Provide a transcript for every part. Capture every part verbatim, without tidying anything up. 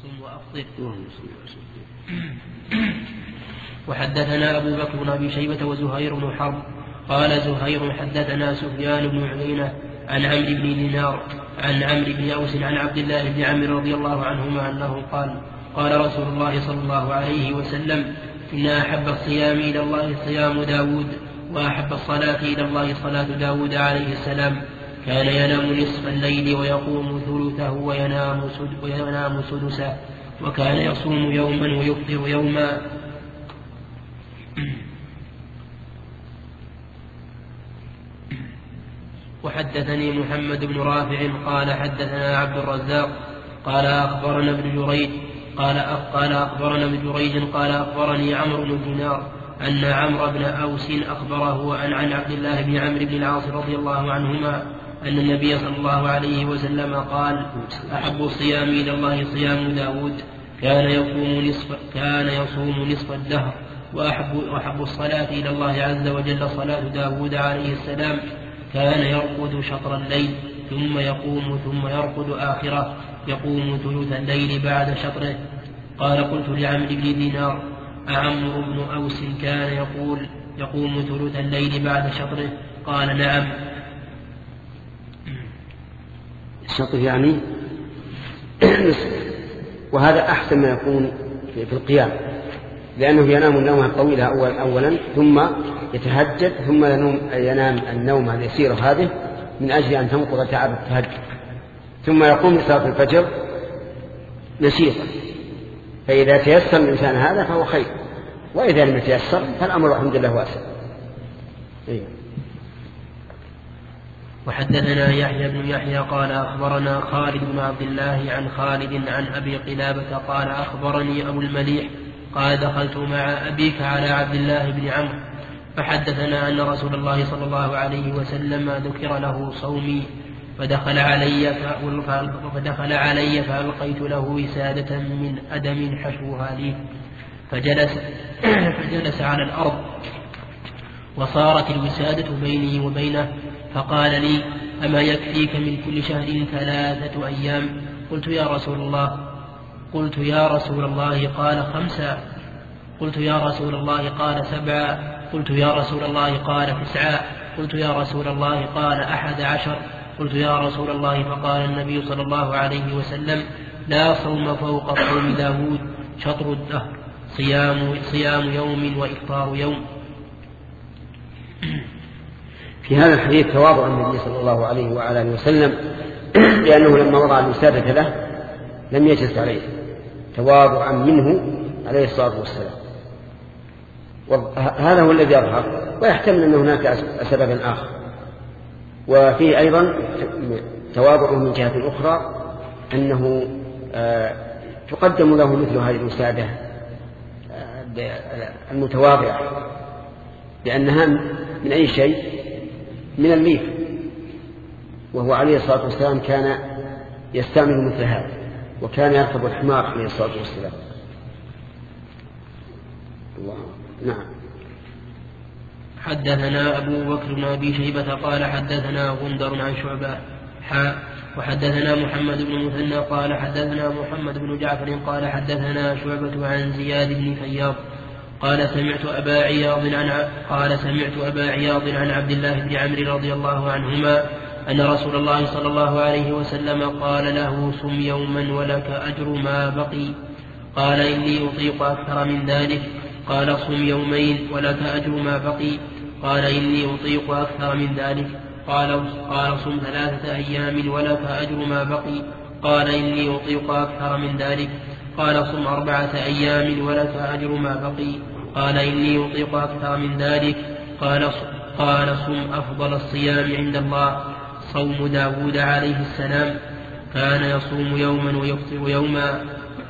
صم وأفطر. وحدثنا أبو بكر بن أبي شيبة وزهير بن حرب قال زهير حدثنا سفيان بن عيينة عن عمرو بن دينار عن عمرو بن أوس عن عبد الله بن عمرو رضي الله عنهما أنه قال قال رسول الله صلى الله عليه وسلم إن أحب الصيام إلى الله صيام داود وأحب الصلاة إلى الله صلاة داود عليه السلام كان ينام نصف الليل ويقوم ثلثه وينام, سد وينام سدسه وكان يصوم يوما ويفطر يوما. وحدثني محمد بن رافع قال حدثنا عبد الرزاق قال أخبرنا ابن جريج قال قال أخبرنا ابن جريج قال أخبرني عمرو بن دينار أن عمرو بن أوس أخبره عن عن عبد الله بن عمرو بن العاص رضي الله عنهما أن النبي صلى الله عليه وسلم قال أحب الصيام إلى الله صيام داود كان يقوم نصف كان يصوم نصف الدهر وأحب, وأحب الصلاة إلى الله عز وجل صلاة داود عليه السلام كان يرقد شطر الليل ثم يقوم ثم يرقد آخره يقوم ثلث الليل بعد شطره. قال قلت لعمرو بن دينار أعمرو بن أوس كان يقول يقوم ثلث الليل بعد شطره؟ قال نعم. الشطر يعني وهذا أحسن ما يكون في القيام لأنه ينام النوم الطويل أولا, أولا ثم يتهجد ثم ينام النوم اليسير هذه من أجل أن تنقض تعب التهجد ثم يقوم لصلاة الفجر نشيطا. فإذا تيسر الإنسان هذا فهو خير وإذا لم يتيسر فالأمر الحمد لله واسع. إيه. وحدثنا يحيى بن يحيى قال أخبرنا خالد بن عبد الله عن خالد عن أبي قلابة قال أخبرني أبو المليح قال دخلت مع أبيك على عبد الله بن عمرو فحدثنا أن رسول الله صلى الله عليه وسلم ذكر له صومي فدخل علي فدخل علي فألقيت له وسادة من أدم حشوها لي فجلس فجلس على الأرض وصارت الوسادة بيني وبينه فقال لي أما يكفيك من كل شهر ثلاثة أيام؟ قلت يا رسول الله قلت يا رسول الله قال خمسة قلت يا رسول الله قال سبعة قلت يا رسول الله قال تسعة قلت يا رسول الله قال أحد عشر قلت يا رسول الله فقال النبي صلى الله عليه وسلم لا صوم فوق صوم داود شطر الدهر صيام, صيام يوم وإفطار يوم. في هذا الحديث تواضع النبي صلى الله عليه وعلى اله وسلم لأنه لما وضع الوسادة له لم يجلس عليه تواضعا منه عليه الصلاة والسلام. وهذا هو الذي يظهر ويحتمل أن هناك سببا آخر. وفيه أيضا تواضع من جهة أخرى أنه تقدم له مثل هذه الوسادة المتواضعة لأنها من أي شيء؟ من الليف، وهو عليه الصلاة والسلام كان يستعمل مثل هذا وكان يركب الحمار عليه الصلاة والسلام. الله. نعم. حدثنا أبو بكر بن أبي شيبة قال حدثنا غندر عن شعبة حاء وحدثنا محمد بن مثنى قال حدثنا محمد بن جعفر قال حدثنا شعبة عن زياد بن فياض قال سمعت أبا عياض عن قال سمعت أبا عياض عن عبد الله بن عمرو رضي الله عنهما أن رسول الله صلى الله عليه وسلم قال له صم يوما ولك أجر ما بقي. قال إني أطيق أكثر من ذلك. قال صم يومين ولك أجر ما بقي. قال إني أطيق أكثر من ذلك. قال قال صم ثلاثة أيام ولك أجر ما بقي. قال إني أطيق أكثر من ذلك. قال صم أربعة أيام ولك أجر ما بقي. قال إني أطيق أكثر من ذلك. قال قال صم أفضل الصيام عند الله صوم داود عليه السلام كان يصوم يوما ويفطر يوما.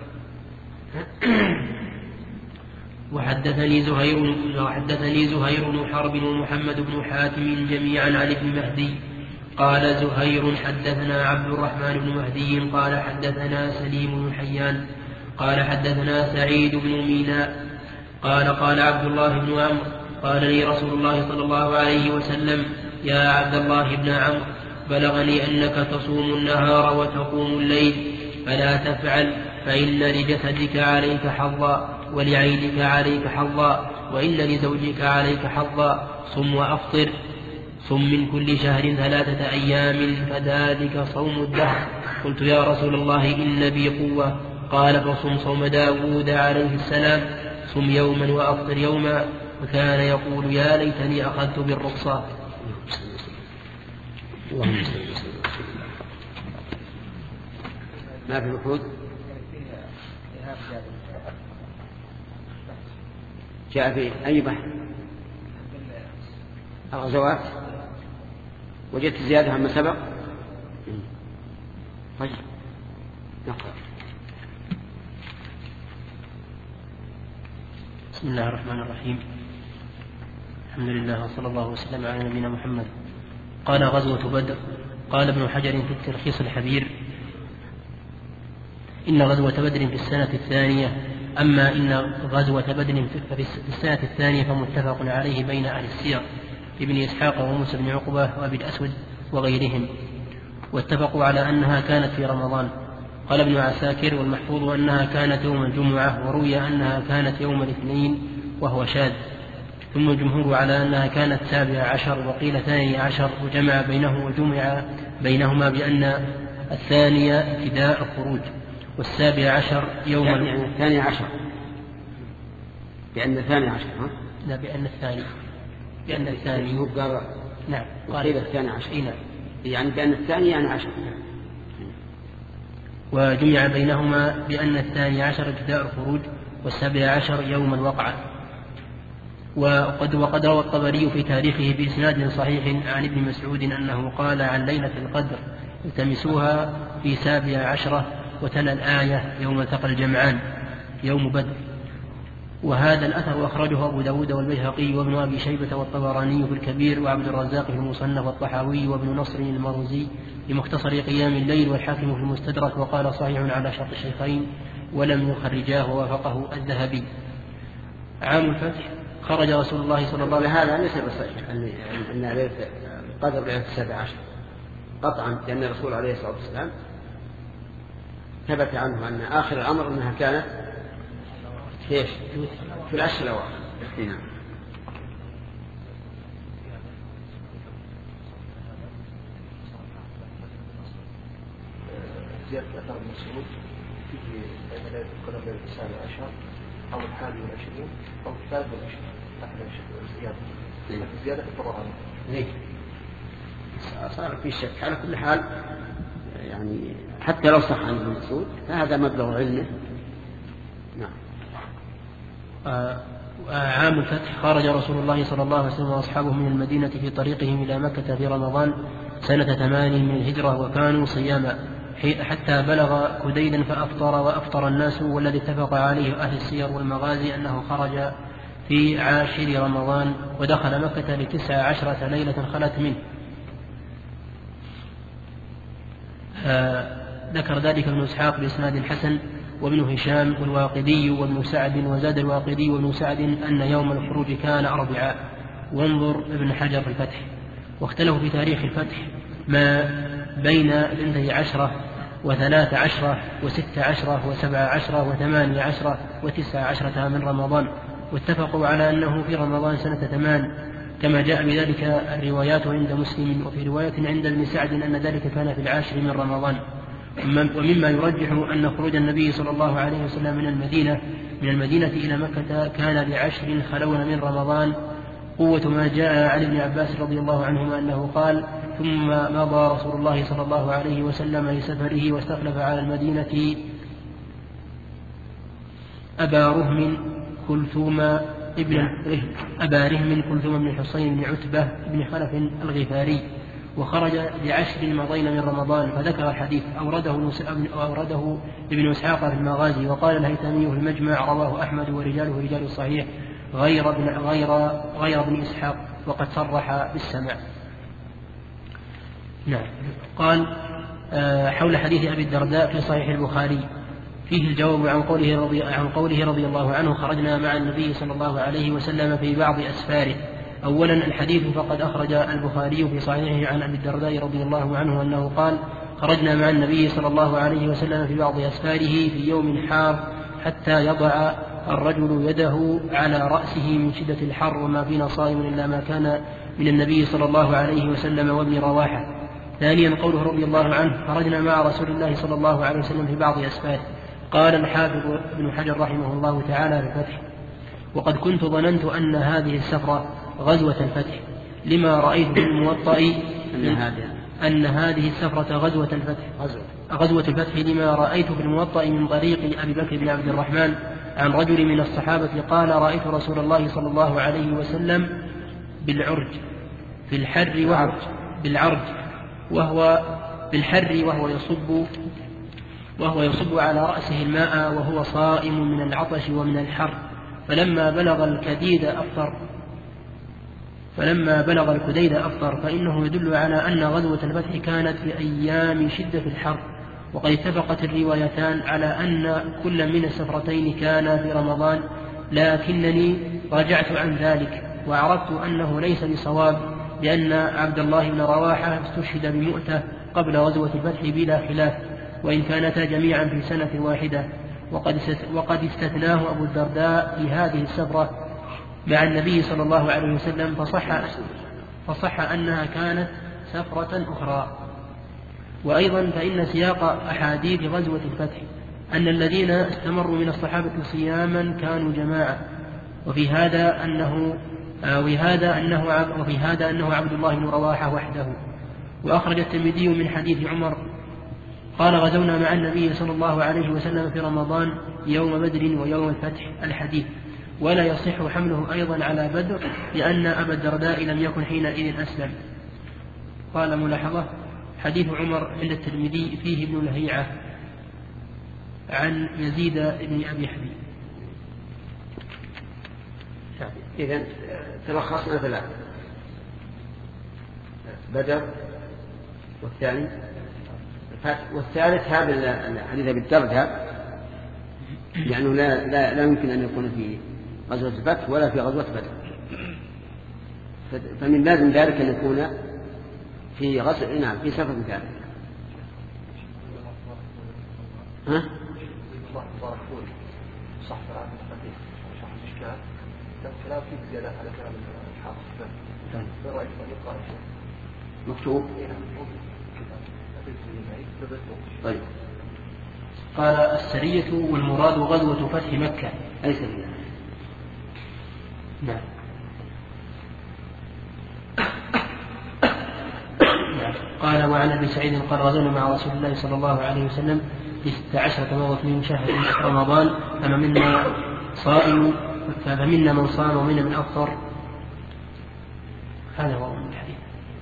وحدثني زهير وحدثني زهير بن حرب ومحمد بن حاتم جميعا عن ابن مهدي قال زهير حدثنا عبد الرحمن بن مهدي قال حدثنا سليم بن حيان قال حدثنا سعيد بن ميناء قال قال عبد الله بن عمرو قال لي رسول الله صلى الله عليه وسلم يا عبد الله بن عمرو بلغني أنك تصوم النهار وتقوم الليل فلا تفعل فإن لجسدك عليك حظا ولعينك عليك حظا وإن لزوجك عليك حظا صم وأفطر صم من كل شهر ثلاثة أيام فذلك صوم الدهر. قلت يا رسول الله إن بي قوة. قال فصم صوم داود عليه السلام صم يوما وأفطر يوما وكان يقول يا ليتني أخذت بالرخصة. ما في وحود جاء في أي بحث الغزوات وجدت زيادة عما سبق. طيب نقرأ. بسم الله الرحمن الرحيم. الحمد لله وصلى الله وسلم على نبينا محمد. قال غزوة بدر. قال ابن حجر في التلخيص الحبير إن غزوة بدر في السنة الثانية. أما إن غزوة بدر في السنة الثانية فمتفق عليه بين أهل السير ابن إسحاق وموسى بن عقبة وأبي الأسود وغيرهم واتفقوا على أنها كانت في رمضان. قال ابن عساكر والمحفوظ أنها كانت يوم الجمعة وروي أنها كانت يوم الاثنين وهو شاذ. ثم الجمهور على أنها كانت سابع عشر وقيل ثاني عشر وجمع بينه وجمع بينهما بأن الثانية ابتداء الخروج والسابع عشر يوم يعني الثاني عشر بأن الثاني عشر ها؟ لا بأن الثاني بأن الثاني قال نعم قال الثاني عشر نعم يعني بأن الثاني يعني عشر. وجمع بينهما بأن الثاني عشر ابتداء الخروج والسابع عشر يوم الوقعة. وقد وقد روى الطبري في تاريخه بإسناد صحيح عن ابن مسعود أنه قال عن ليلة القدر التمسوها في سابع عشرة وتلا الآية يوم التقى الجمعان يوم بدر. وهذا الأثر أخرجه أبو داود والبيهقي وابن أبي شيبة والطبراني في الكبير وعبد الرزاق في المصنف والطحاوي وابن نصر المروزي بمختصر قيام الليل والحاكم في المستدرك وقال صحيح على شرط الشيخين ولم يخرجاه ووافقه الذهبي. عام الفتح خرج رسول الله صلى الله عليه وسلم. هذا ليس بصحيح أن ليلة القدر ليلة السابع عشر قطعا لأن الرسول عليه الصلاة والسلام ثبت عنه أن آخر الأمر أنها كانت في في العشر الأواخر. نعم. زيادة أثر المسعود في بين ليلة القدر ليلة السابع عشر أو الحادي والعشرين أو الثالث والعشرين تحت الزيادة الزيادة في الطبراني. ليه؟ صار في شك. على كل حال يعني حتى لو صح عن ابن مسعود فهذا مبلغ علمه. نعم. آه عام الفتح خرج رسول الله صلى الله عليه وسلم وأصحابه من المدينة في طريقهم إلى مكة في رمضان سنة ثمان من الهجرة وكانوا صياما حتى بلغ كديدا فأفطر وأفطر الناس. والذي اتفق عليه أهل السير والمغازي أنه خرج في عاشر رمضان ودخل مكة لتسع عشرة ليلة خلت منه. آه ذكر ذلك ابن إسحاق بإسناد الحسن وابن هشام والواقدي وابن سعد وزاد الواقدي وابن سعد أن يوم الخروج كان أربعاء. وانظر ابن حجر في الفتح. واختلفوا في تاريخ الفتح ما بين اثنتي عشرة وثلاث عشرة وست عشرة وسبع عشرة وثمان عشرة وتسع عشرة من رمضان واتفقوا على أنه في رمضان سنة ثمان كما جاء بذلك الروايات عند مسلم وفي رواية عند ابن سعد أن ذلك كان في العاشر من رمضان. ومما يرجح أن خروج النبي صلى الله عليه وسلم من المدينة من المدينة إلى مكة كان لعشر خلون من رمضان قوة ما جاء عن ابن عباس رضي الله عنهما أنه قال ثم مضى رسول الله صلى الله عليه وسلم لسفره واستخلف على المدينة أبا رهم كلثوم ابن أبا رهم كلثوم بن حسين بن عتبة بن خلف الغفاري وخرج لعشر مضين من رمضان. فذكر الحديث أورده, أورده ابن إسحاق في المغازي وقال الهيثمي في المجمع رواه أحمد ورجاله رجال الصحيح غير ابن, غير غير ابن إسحاق وقد صرح بالسمع. نعم. قال حول حديث أبي الدرداء في صحيح البخاري فيه الجواب عن قوله رضي, عن قوله رضي الله عنه خرجنا مع النبي صلى الله عليه وسلم في بعض أسفاره. أولا الحديث فقد أخرج البخاري في صحيحه عن أبي الدرداء رضي الله عنه أنه قال خرجنا مع النبي صلى الله عليه وسلم في بعض أسفاره في يوم حار حتى يضع الرجل يده على رأسه من شدة الحر وما فينا صائم إلا ما كان من النبي صلى الله عليه وسلم وابن رواحة. ثانيا قوله رضي الله عنه خرجنا مع رسول الله صلى الله عليه وسلم في بعض أسفاره. قال الحافظ ابن حجر رحمه الله تعالى في الفتح: وقد كنت ظننت أن هذه السفرة غزوة الفتح لما رأيت في الموطأ أن هذه السفرة غزوة الفتح غزوة الفتح لما رأيت في الموطأ من طريق أبي بكر بن عبد الرحمن عن رجل من الصحابة قال: رأيت رسول الله صلى الله عليه وسلم بالعرج في الحر وهو بالعرج وهو بالحر وهو يصب وهو يصب على رأسه الماء وهو صائم من العطش ومن الحر، فلما بلغ الكديد أفطر فلما بلغ الكديد أفطر فإنه يدل على أن غزوة الفتح كانت في أيام شدة الحر. وقد اتفقت الروايتان على أن كل من السفرتين كان في رمضان، لكنني رجعت عن ذلك وعرفت أنه ليس بصواب، لأن عبد الله بن رواحة استشهد بمؤتة قبل غزوة الفتح بلا خلاف، وإن كانتا جميعا في سنة واحدة. وقد استثناه أبو الدرداء في هذه السفرة مع النبي صلى الله عليه وسلم، فصح, فصح أنها كانت سفرة أخرى. وأيضا فإن سياق أحاديث غزوة الفتح أن الذين استمروا من الصحابة صياما كانوا جماعة، وفي هذا أنه وفي هذا أنه وفي هذا أنه عبد الله بن رواحة وحده. وأخرج الترمذي من حديث عمر قال: غزونا مع النبي صلى الله عليه وسلم في رمضان يوم بدر ويوم الفتح الحديث، ولا يصح حمله أيضا على بدر لأن أبا الدرداء لم يكن حينئذ أسلم. قال: ملاحظة: حديث عمر عند الترمذي فيه ابن لهيعة عن يزيد بن أبي حبيب. إذن تلخصنا ثلاثة: بدر، والثاني الفتح، والثالث هذا الحديث بالدرداء، لأنه لا, لا, لا يمكن أن يكون في غزوة الفتح ولا في غزوة بدر، فمن لازم ذلك أن يكون في غزوة نعم في سفر ثالث. ها؟ صح كلام الحديث شرح الإشكال كلام فيه زيادات على كلام الحافظ. ما رأيك أن يقرأ مكتوب؟ طيب. قال: السرية والمراد غزوة فتح مكة. أي سرية؟ نعم. قال: وعن أبي سعيد قال: غزونا مع رسول الله صلى الله عليه وسلم في ستة عشرة مضت من شهر رمضان، فما منا صائم فمنا من صام ومنا من أفطر. هذا هو الحديث.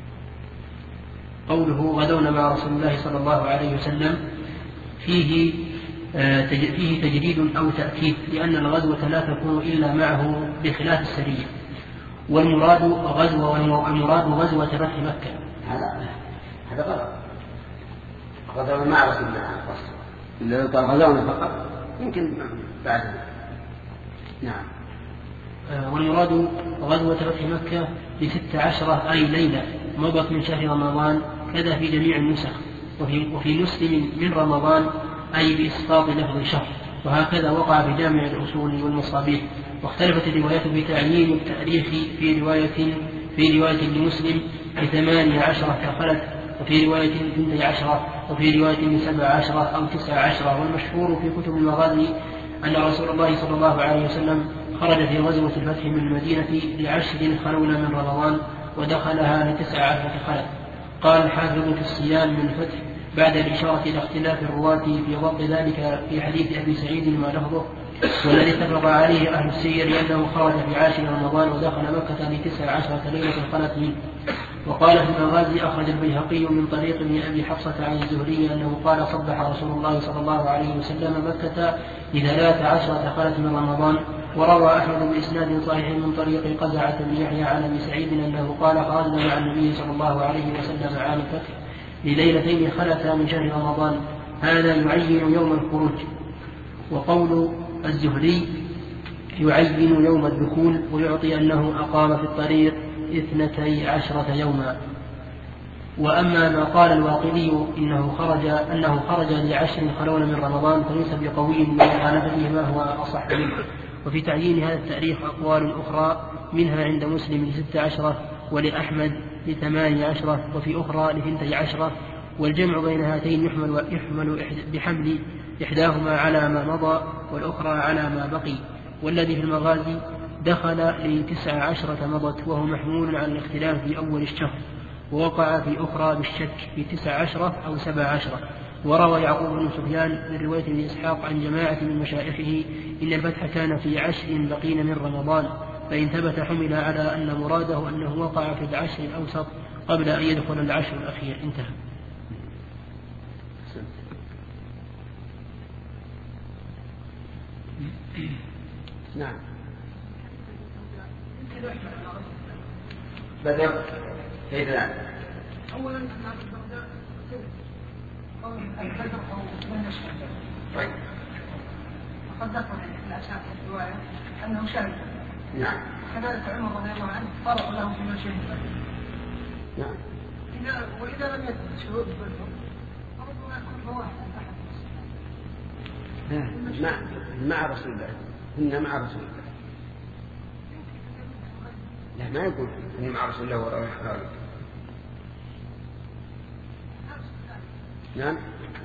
قوله غزونا مع رسول الله صلى الله عليه وسلم فيه فيه تجديد أو تأكيد، لأن الغزوة لا تكون إلا معه بخلاف السرية. والمراد غزوة والمراد غزوة فتح مكة. هذا هذا غلط. غزونا مع رسول الله إلا قال غزونا فقط يمكن بعد. نعم. والمراد غزوة فتح مكة بست عشرة أي ليلة مضت من شهر رمضان، كذا في جميع النسخ. وفي, وفي مسلم من رمضان أي بإسقاط لفظ شهر، وهكذا وقع في جامع الأصول والمصابيح. واختلفت الروايات بتعيين التاريخ في رواية في رواية لمسلم بثمانية عشرة كخلت، وفي رواية اثنتي عشرة، وفي رواية سبع عشرة أو تسع عشرة. والمشهور في كتب المغازي أن رسول الله صلى الله عليه وسلم خرج في غزوة الفتح من المدينة لعشر خلون من رمضان ودخلها لتسع عشرة خلت. قال الحافظ في الصيام من الفتح بعد الإشارة إلى اختلاف الرواة في ضبط ذلك في حديث أبي سعيد ما لفظه: والذي اتفق عليه أهل السير لأنه خرج في عاشر رمضان ودخل مكة لتسع عشرة ليلة خلت منه. وقال في المغازي أخرج البيهقي من طريق ابن أبي حفصة عن الزهري أنه قال: صبح رسول الله صلى الله عليه وسلم مكة لثلاث عشرة خلت من رمضان. وروى أحمد بإسناد صحيح من طريق قزعة بن يحيى عن أبي سعيد أنه قال: خرجنا مع النبي صلى الله عليه وسلم عام الفتح لليلتين خلتا من شهر رمضان. هذا يعين يوم الخروج. وقول الزهري يعين يوم الدخول، ويعطي أنه أقام في الطريق اثنتي عشرة يوما. وأما ما قال الواقدي إنه خرج أنه خرج لعشر خلون من رمضان فليس بقوي بمخالفته ما هو أصح منه. وفي تعيين هذا التاريخ أقوال أخرى، منها عند مسلم لست عشرة ولأحمد لثمان عشرة وفي أخرى لثنتي عشرة، والجمع بين هاتين يحمل, يحمل بحمل إحداهما على ما مضى والأخرى على ما بقي. والذي في المغازي دخل لتسع عشرة مضت وهو محمول على الاختلاف في أول الشهر، ووقع في أخرى بالشك في تسع عشرة أو سبع عشرة. وروى يعقوب بن سفيان من رواية ابن إسحاق عن جماعة من مشايخه إن الفتح كان في عشر بقين من رمضان، فإن ثبت حمل على أن مراده أنه وقع في العشر الأوسط قبل أن يدخل العشر الأخير. انتهى. نعم. بدر كيف الآن؟ أولا أن البغداد قول البدر أو من الشهر. طيب. وقد ذكر في الأساس الرواية أنه شهد. نعم. كذلك عمر رضي الله عنه فرع له فيما شهد. نعم. إذا وإذا لم يثبت شهود البدر فربما يكون فواحد أحد. مع مع رسول الله. هن مع رسول الله. لا ما يقول هن مع رسول الله وراء الحرام. نعم.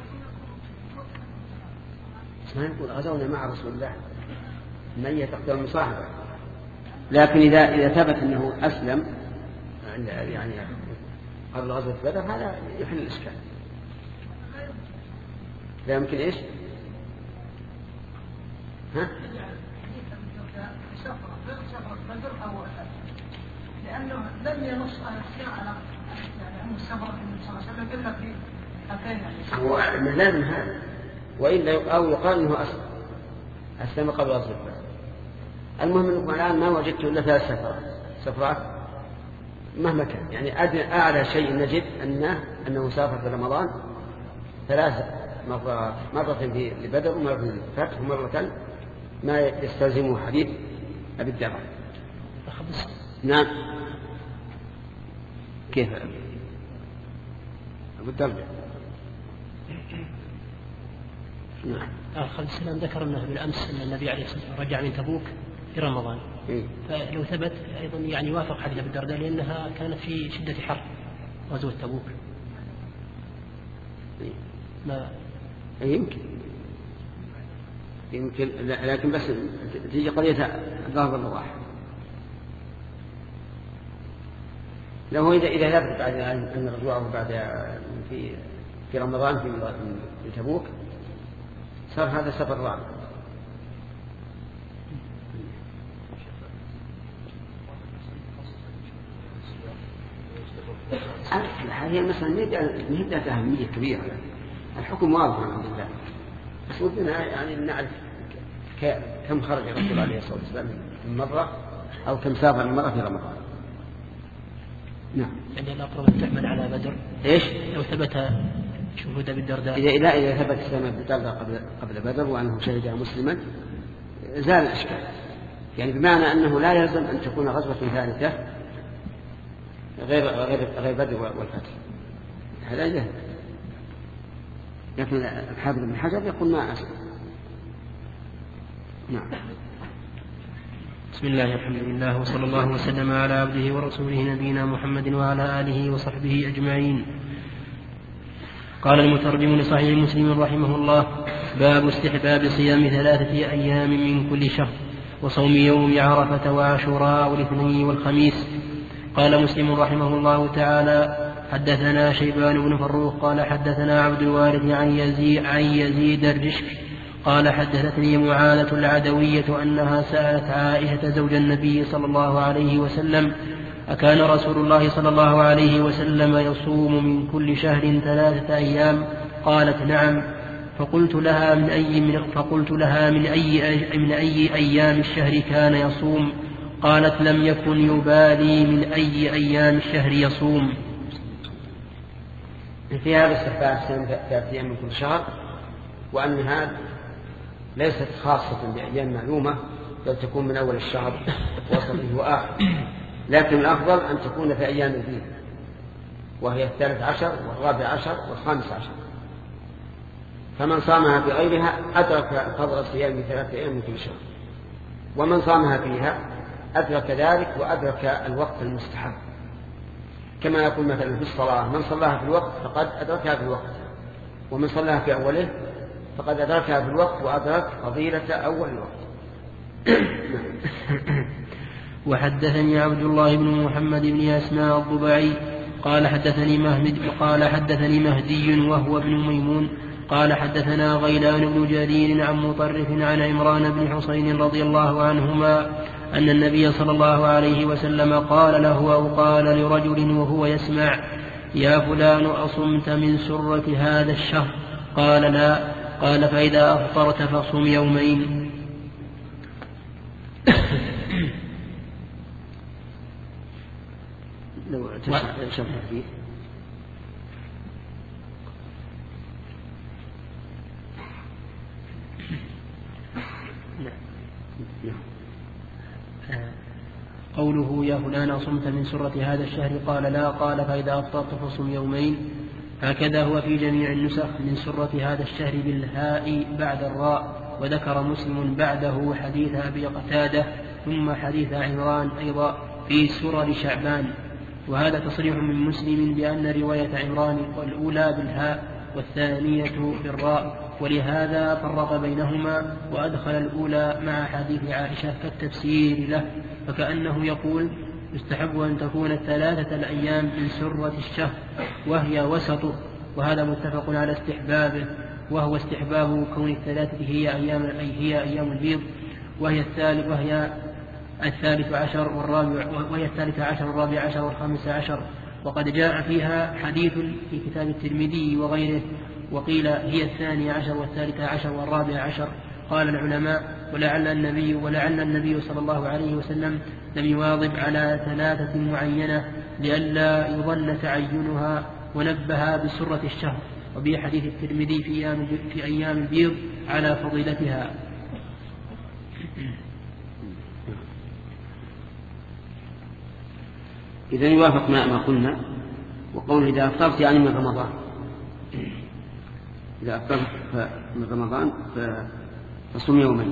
ما يقول غزونا مع رسول الله من تقدم مصاحبة، لكن إذا إذا ثبت أنه أسلم يعني قبل غزوة بدر هذا يحل الإشكال. لا يمكن إيش؟ ها؟ لأنه لم ينص على الساعة يعني أن السفر النبي صلى الله عليه وسلم إلا في هاتين. هو لازم هذا، وإلا أو يقال أنه أسلم أسلم قبل غزوة بدر. المهم أنكم الآن ما وجدت إلا ثلاث سفرات سفرات مهما كان، يعني أعلى شيء نجد أنه أنه سافر في رمضان ثلاث مرات، مرة في بدر ومرة في الفتح ومرة ما يستلزمه حديث أبي الدرداء. نعم. كيف أبو الدرداء؟ نعم. خالد السلام ذكر أنه بالأمس أن النبي عليه الصلاة والسلام رجع من تبوك في رمضان. إيه؟ فلو ثبت أيضا يعني وافق حديث أبي الدرداء لأنها كانت في شدة حر غزوة تبوك. إيه؟ ما يمكن يمكن لكن بس تيجي قضية ضرب الرواح. لو إذا إذا ثبت بعد أن رجوعه بعد في في رمضان في تبوك صار هذا سفر رابع. هذه المسألة نهدت أهمية كبيرة، الحكم واضح الحمد لله، بس ودنا يعني نعرف كم خرج الرسول عليه الصلاة والسلام من مرة أو كم سافر المرة في رمضان. نعم. يعني الأقرب أن تحمل على بدر. إيش؟ لو ثبت شهود أبي الدرداء. إذا إذا إذا ثبت سلم أبي الدرداء قبل قبل بدر وأنه شهد مسلما زال الإشكال، يعني بمعنى أنه لا يلزم أن تكون غزوة ثالثة غير غير غير بدر والفتح، هذا جهل. لكن الحافظ بن حجر يقول ما أسلم. نعم. بسم الله الحمد لله وصلى الله وسلم على عبده ورسوله نبينا محمد وعلى آله وصحبه أجمعين. قال المترجم لصحيح مسلم رحمه الله: باب استحباب صيام ثلاثة أيام من كل شهر وصوم يوم عرفة وعاشوراء والاثنين والخميس. قال مسلم رحمه الله تعالى: حدثنا شيبان بن فروخ قال حدثنا عبد الوارث عن يزيد, عن يزيد الرشك قال حدثتني معاذة العدوية أنها سألت عائشة زوج النبي صلى الله عليه وسلم: أكان رسول الله صلى الله عليه وسلم يصوم من كل شهر ثلاثة أيام؟ قالت: نعم. فقلت لها من أي من فقلت لها من أي من أي أيام الشهر كان يصوم؟ قالت: لم يكن يبالي من أي أيام الشهر يصوم. في هذا استحباب صيام ثلاثة أيام من كل شهر، وأن هذا ليست خاصة بأيام معلومة، بل تكون من أول الشهر وسطه وآخر، لكن الأفضل أن تكون في أيام البيض وهي الثالث عشر والرابع عشر والخامس عشر. فمن صامها في غيرها أدرك فضل الصيام ثلاثة أيام من كل شهر، ومن صامها فيها أدرك ذلك وأدرك الوقت المستحب، كما يقول مثلا في الصلاة من صلاها في الوقت فقد أدركها في الوقت، ومن صلاها في أوله فقد أدركها في الوقت وأدرك فضيلة أول الوقت. وحدثني عبد الله بن محمد بن أسماء الضبعي قال حدثني مهدي قال حدثني مهدي وهو ابن ميمون قال حدثنا غيلان بن جرير عن مطرف عن عمران بن حسين رضي الله عنهما أن النبي صلى الله عليه وسلم قال له أو قال لرجل وهو يسمع: يا فلان أصمت من سرة هذا الشهر؟ قال: لا. قال: فإذا أفطرت فصم يومين. لو تشرح فيه قوله: يا فلان صمت من سرة هذا الشهر؟ قال: لا. قال: فإذا أفطرت فصم يومين. هكذا هو في جميع النسخ من سرة هذا الشهر بالهاء بعد الراء. وذكر مسلم بعده حديث أبي قتادة ثم حديث عمران أيضا في سرر شعبان، وهذا تصريح من مسلم بأن رواية عمران الأولى بالهاء والثانية بالراء، ولهذا فرق بينهما وأدخل الأولى مع حديث عائشة كالتفسير له، فكأنه يقول: يستحب أن تكون الثلاثة الأيام من سرة الشهر وهي وسطه، وهذا متفق على استحبابه، وهو استحباب كون الثلاثة هي أيام أي هي أيام البيض، وهي الثالث وهي الثالث عشر والرابع وهي الثالث عشر والرابع عشر والخامس عشر، وقد جاء فيها حديث في كتاب الترمذي وغيره، وقيل هي الثاني عشر والثالث عشر والرابع عشر. قال العلماء: ولعل النبي ولعل النبي صلى الله عليه وسلم لم يواظب على ثلاثة معينة لئلا يظن تعينها، ونبه بسرة الشهر، وبه حديث الترمذي في أيام في أيام البيض على فضيلتها. إذن يوافق ما قلنا، وقوله إذا أفطرت يعني من رمضان، إذا أفطرت من رمضان فصم يومين.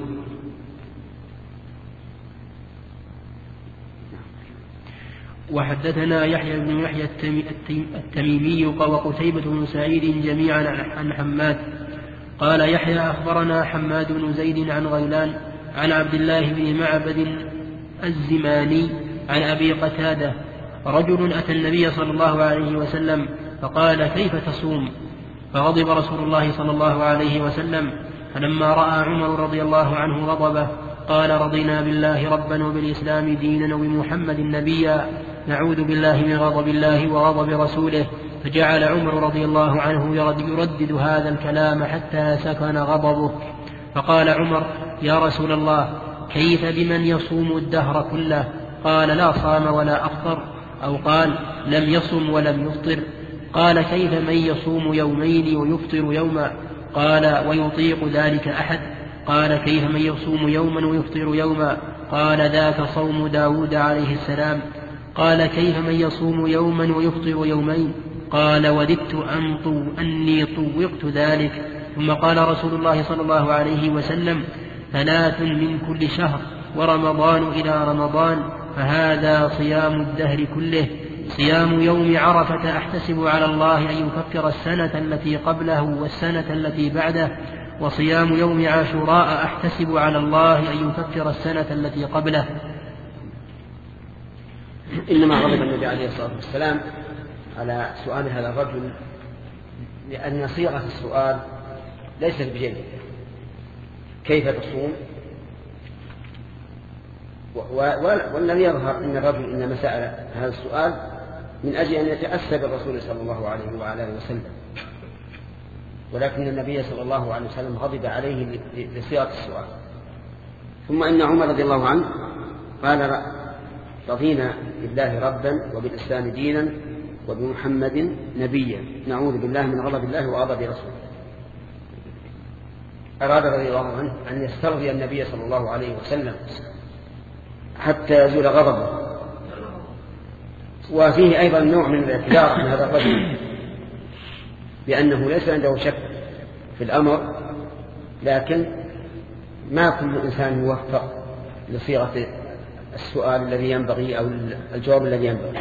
وحدثنا يحيى بن يحيى التميمي وقتيبة بن سعيد جميعا عن حماد قال: يحيى أخبرنا حماد بن زيد عن غيلان عن عبد الله بن معبد الزماني عن أبي قتادة: رجل أتى النبي صلى الله عليه وسلم فقال: كيف تصوم؟ فغضب رسول الله صلى الله عليه وسلم، فلما رأى عمر رضي الله عنه غضبه قال: رضينا بالله ربا وبالإسلام دينا وبمحمد نبيا، نعوذ بالله من غضب الله وغضب رسوله. فجعل عمر رضي الله عنه يردد هذا الكلام حتى سكن غضبه، فقال عمر: يا رسول الله، كيف بمن يصوم الدهر كله؟ قال: لا صام ولا أفطر، أو قال: لم يصم ولم يفطر. قال: كيف من يصوم يومين ويفطر يوما؟ قال: ويطيق ذلك أحد؟ قال: كيف من يصوم يوما ويفطر يوما؟ قال: ذاك صوم داود عليه السلام. قال: كيف من يصوم يوما ويفطر يومين؟ قال: وددت أن طو أني طوقت ذلك. ثم قال رسول الله صلى الله عليه وسلم: ثلاث من كل شهر، ورمضان إلى رمضان، فهذا صيام الدهر كله. صيام يوم عرفة أحتسب على الله أن يكفر السنة التي قبله والسنة التي بعده، وصيام يوم عاشوراء أحتسب على الله أن يكفر السنة التي قبله. إنما غضب النبي عليه الصلاة والسلام على سؤال هذا الرجل لأن صيغة السؤال ليست بجيدة. كيف تصوم؟ والذي يظهر أن الرجل إنما سأل هذا السؤال من أجل أن يتأسى بالرسول صلى الله عليه وعلى آله وسلم، ولكن النبي صلى الله عليه وسلم غضب عليه لصيغة السؤال. ثم إن عمر رضي الله عنه قال: رضينا بالله ربا وبالإسلام دينا وبمحمد نبيا، نعوذ بالله من غضب الله وغضب رسوله. أراد رضي الله عنه أن يسترضي النبي صلى الله عليه وسلم حتى يزول غضبه، وفيه أيضا نوع من الاعتذار من هذا الرجل بأنه ليس عنده شك في الأمر، لكن ما كل إنسان يوفق لصيغة السؤال الذي ينبغي أو الجواب الذي ينبغي.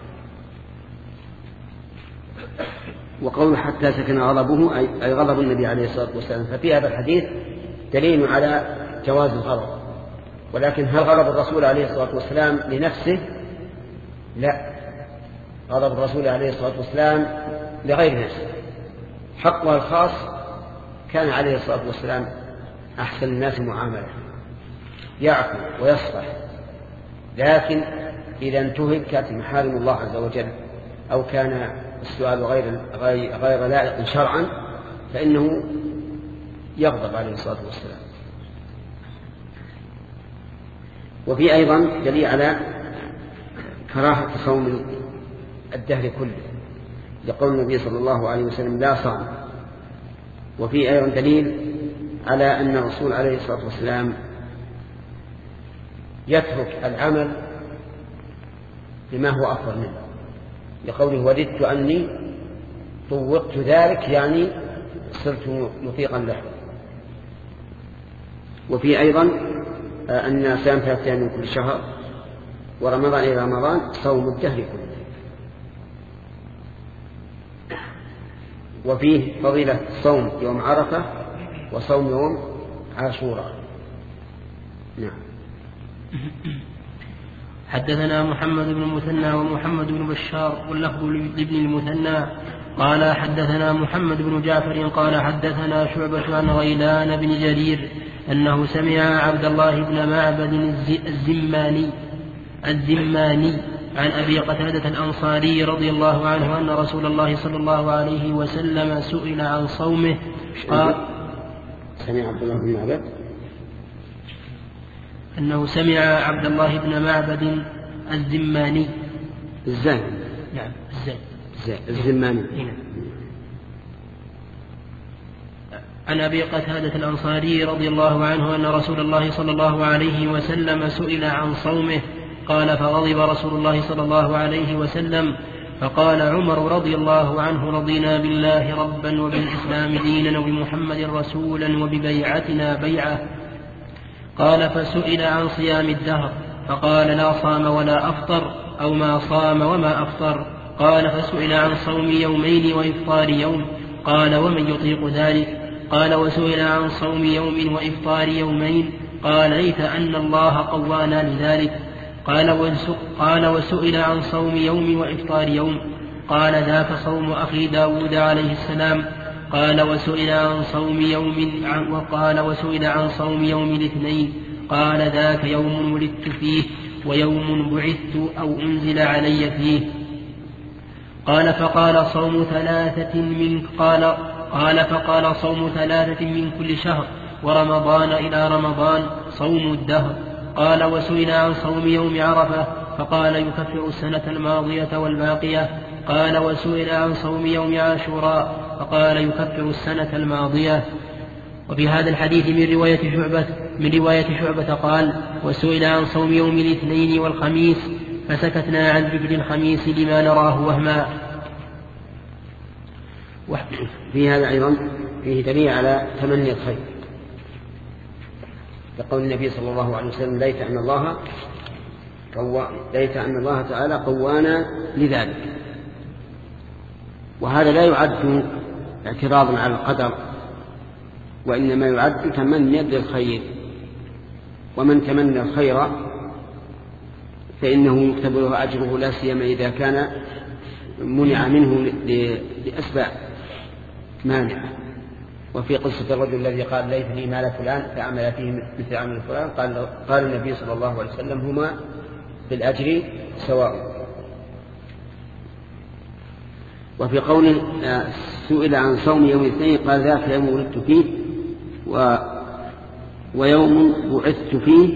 وقول حتى سكن غضبه أي غضب النبي عليه الصلاة والسلام، ففي هذا الحديث دليل على جواز الغضب. ولكن هل غضب الرسول عليه الصلاة والسلام لنفسه؟ لا، غضب الرسول عليه الصلاة والسلام لغير نفسه، حقه الخاص كان عليه الصلاة والسلام أحسن الناس معاملة، يعفو ويصفح، لكن إذا انتهكت محارم الله عز وجل أو كان السؤال غير غير لائق شرعا فإنه يغضب عليه الصلاة والسلام. وفي أيضا دليل على كراهة صوم الدهر كله لقول النبي صلى الله عليه وسلم لا صام. وفي أيضا دليل على أن الرسول عليه الصلاة والسلام يترك العمل بما هو أفضل منه لقوله وددت أني طوقت ذلك، يعني صرت مطيقا له. وفي أيضا أن صيام ثلاثة أيام من كل شهر ورمضان إلى رمضان صوم الدهر كله. وفيه فضيلة صوم يوم عرفة وصوم يوم عاشوراء. نعم. حدثنا محمد بن المثنى ومحمد بن بشار واللفظ لابن المثنى قال حدثنا محمد بن جعفر قال حدثنا شعبة عن غيلان بن جرير أنه سمع عبد الله بن معبد الزماني الزماني عن أبي قتادة الأنصاري رضي الله عنه أن رسول الله صلى الله عليه وسلم سئل عن صومه قال سمع عبد الله بن معبد أنه سمع عبد الله بن معبد الزماني الزاني نعم الزاني الزماني عن أبي قتادة الأنصاري رضي الله عنه أن رسول الله صلى الله عليه وسلم سئل عن صومه قال فغضب رسول الله صلى الله عليه وسلم فقال عمر رضي الله عنه رضينا بالله ربا وبالإسلام دينا وبمحمد رسولا وببيعتنا بيعة. قال فسئل عن صيام الدهر فقال لا صام ولا أفطر أو ما صام وما أفطر. قال فسئل عن صوم يومين وإفطار يوم قال ومن يطيق ذلك. قال وسئل عن صوم يوم وإفطار يومين قال ليت أن الله قوانا لذلك. قال, قال وسئل عن صوم يوم وإفطار يوم قال ذاك صوم أخي داود عليه السلام. قال وسئل عن صوم يوم وقال وسئل عن صوم يوم الاثنين قال ذاك يوم ولدت فيه ويوم بعثت أو أنزل علي فيه. قال فقال صوم ثلاثة من قال قال فقال صوم ثلاثة من كل شهر ورمضان إلى رمضان صوم الدهر. قال وسئل عن صوم يوم عرفة فقال يكفر السنة الماضية والباقية. قال وسئل عن صوم يوم عاشوراء فقال يكفر السنة الماضية. وفي هذا الحديث من رواية شعبة من رواية شعبة قال وسئل عن صوم يوم الاثنين والخميس فسكتنا عن ذكر الخميس لما نراه وهما. في هذا أيضا فيه دليل على تمني الخير لقول النبي صلى الله عليه وسلم ليت أن الله قو... ليت أن الله تعالى قوانا لذلك. وهذا لا يعد اعتراضا على القدر وإنما يعد تمنيا للخير، ومن تمنى الخير فإنه يكتب له أجره لا سيما إذا كان منع منه لأسباب مانعة. وفي قصة الرجل الذي قال ليتني مال فلان فعمل فيه مثل عمل فلان قال, قال النبي صلى الله عليه وسلم هما بالأجر سواء. وفي قوله سئل عن صوم يوم الاثنين قال ذاك يوم ولدت فيه و ويوم بعثت فيه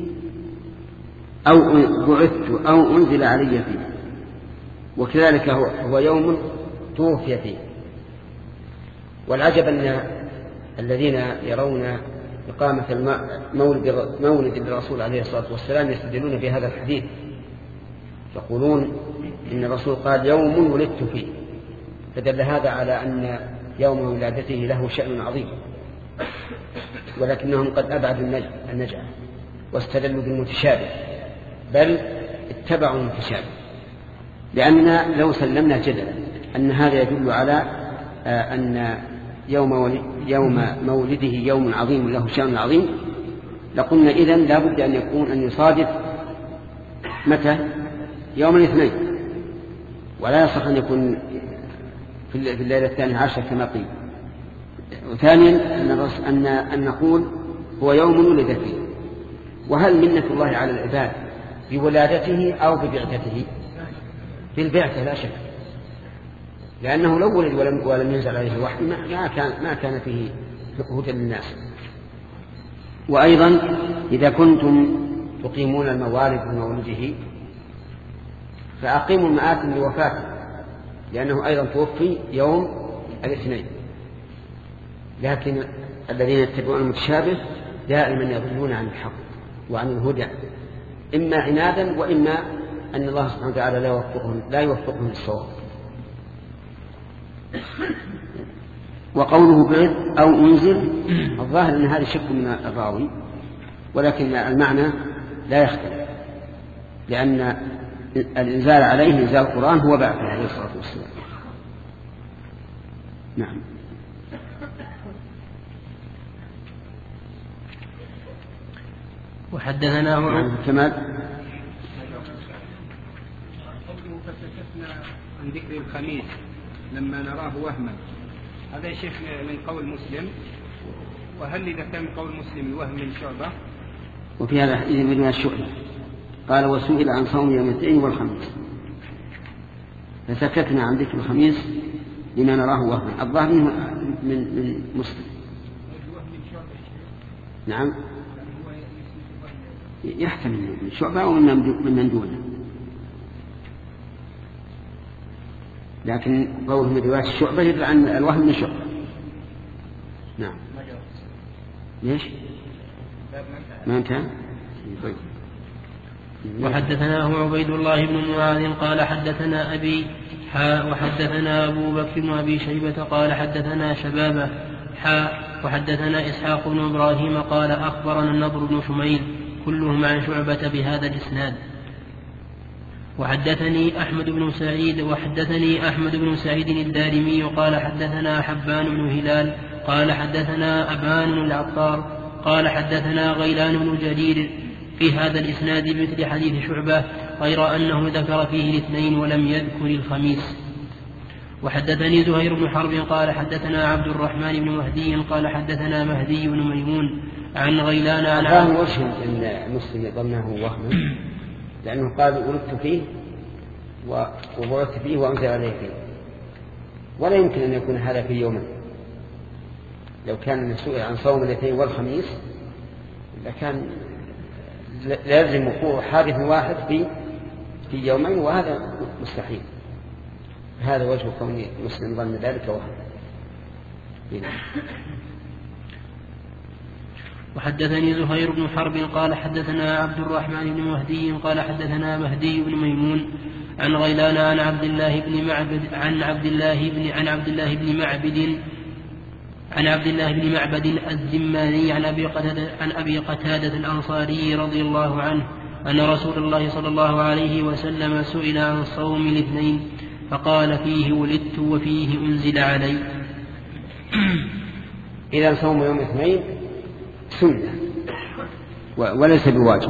أو بعثت أو أنزل علي فيه. وكذلك هو, هو يوم توفي فيه. والعجب أن الذين يرون إقامة مولد, مولد الرسول عليه الصلاة والسلام يستدلون بهذا الحديث، يقولون إن الرسول قال يوم ولدت فيه، فدل هذا على أن يوم ولادته له شأن عظيم، ولكنهم قد أبعدوا النجعة واستدلوا بالمتشابه، بل اتبعوا المتشابه، لأننا لو سلمنا جدلا أن هذا يدل على أن يوم يوم مولده يوم عظيم له شأن عظيم، لقلنا إذن لا بد أن يكون أن يصادف متى؟ يوم الاثنين، ولا يصح أن يكون في الليلة الثانية عشر كما قيل. وثانيا أن أن نقول هو يوم ولد فيه. وهل منة الله على العباد بولادته أو ببعثته؟ بالبعثة لا شك، لأنه لو ولد ولم, ولم ينزل عليه الوحي ما كان ما كان فيه هدى للناس. وأيضا إذا كنتم تقيمون الموالد بمولده فأقيموا المآتم لوفاته، لأنه أيضا توفي يوم الاثنين. لكن الذين يتبعون المتشابه دائما يضلون عن الحق وعن الهدى، إما عنادا وإما أن الله سبحانه وتعالى لا يوفقهم لا يوفقهم للصواب. وقوله بعث أو أنزل، الظاهر أن هذا شك من الراوي، ولكن المعنى لا يختلف، لأن الإنزال عليه إنزال القرآن هو بعثه عليه الصلاة والسلام. نعم. وحدثنا نعم. كمال عن ذكر الخميس لما نراه وهما، هذا شيخ من قول مسلم، وهل إذا كان قول مسلم الوهم من شعبة؟ وفي هذا حديث من الشعبة قال وسئل عن صوم يوم الاثنين والخميس فسكتنا عن ذكر الخميس لما نراه وهما. الظاهر من من مسلم. نعم يحتمل من شعبة أو من من دونه، لكن قوله من رواية الشعبة يدل عن الوهم من شعبة. نعم. ليش؟ ما انتهى؟ طيب. وحدثناه عبيد الله بن معاذ قال حدثنا أبي حاء وحدثنا أبو بكر وأبي شيبة قال حدثنا شبابه حاء وحدثنا إسحاق بن إبراهيم قال أخبرنا النضر بن شميل كلهم عن شعبة بهذا الإسناد. وحدثني أحمد بن سعيد وحدثني أحمد بن سعيد الدارمي قال حدثنا حبان بن هلال قال حدثنا أبان العطار قال حدثنا غيلان بن جرير في هذا الإسناد بمثل حديث شعبة، غير أنه ذكر فيه الاثنين ولم يذكر الخميس. وحدثني زهير بن حرب قال حدثنا عبد الرحمن بن مهدي قال حدثنا مهدي بن ميمون عن غيلان عن هذا وجه أن مسلم ظنه وهما، لأنه قال ولدت فيه وولدت فيه وأنزل عليه فيه، ولا يمكن أن يكون هذا في يوم. لو كان مسؤول عن صوم الاثنين والخميس لكان لازم وقوع حادث واحد في في يومين، وهذا مستحيل. هذا وجه كون مسلم ظن ذلك وهم. وحدثني زهير بن حرب قال حدثنا عبد الرحمن بن مهدي قال حدثنا مهدي بن ميمون عن غيلان عن عبد الله بن معبد عن عبد الله بن عن عبد الله بن معبد عن عبد الله بن معبد الزماني عن أبي قتادة عن أبي قتادة الأنصاري رضي الله عنه أن رسول الله صلى الله عليه وسلم سئل عن صوم الاثنين فقال فيه ولدت وفيه أنزل علي. إذا صوم يوم الاثنين سنة وليس بواجب.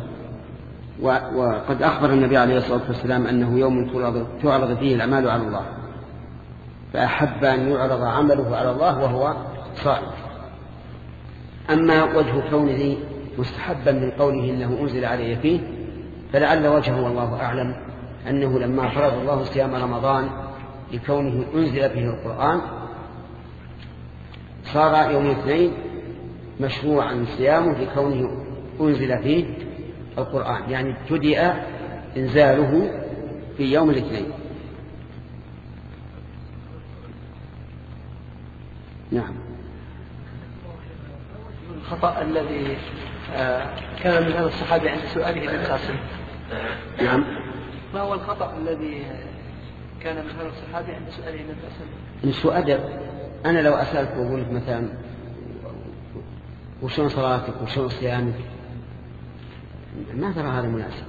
وقد أخبر النبي عليه الصلاة والسلام أنه يوم تعرض فيه الأعمال على الله، فأحب أن يعرض عمله على الله وهو صائم. أما وجه كونه مستحبا من قوله إنه أنزل علي فيه، فلعل وجهه والله أعلم أنه لما فرض الله صيام رمضان لكونه أنزل فيه القرآن صار يوم الاثنين مشروعا صيامه لكونه أنزل فيه القرآن، يعني ابتدأ إنزاله في يوم الاثنين. نعم. الخطأ الذي كان من هذا الصحابي عند سؤاله ابن القاسم. نعم. ما هو الخطأ الذي كان من هذا الصحابي عند سؤاله النبي صلى الله عليه وسلم؟ سوء أدب. أنا لو أسألك وأقول لك مثلا وشون صلاتك وشون صيامك ما ترى هذا مناسب.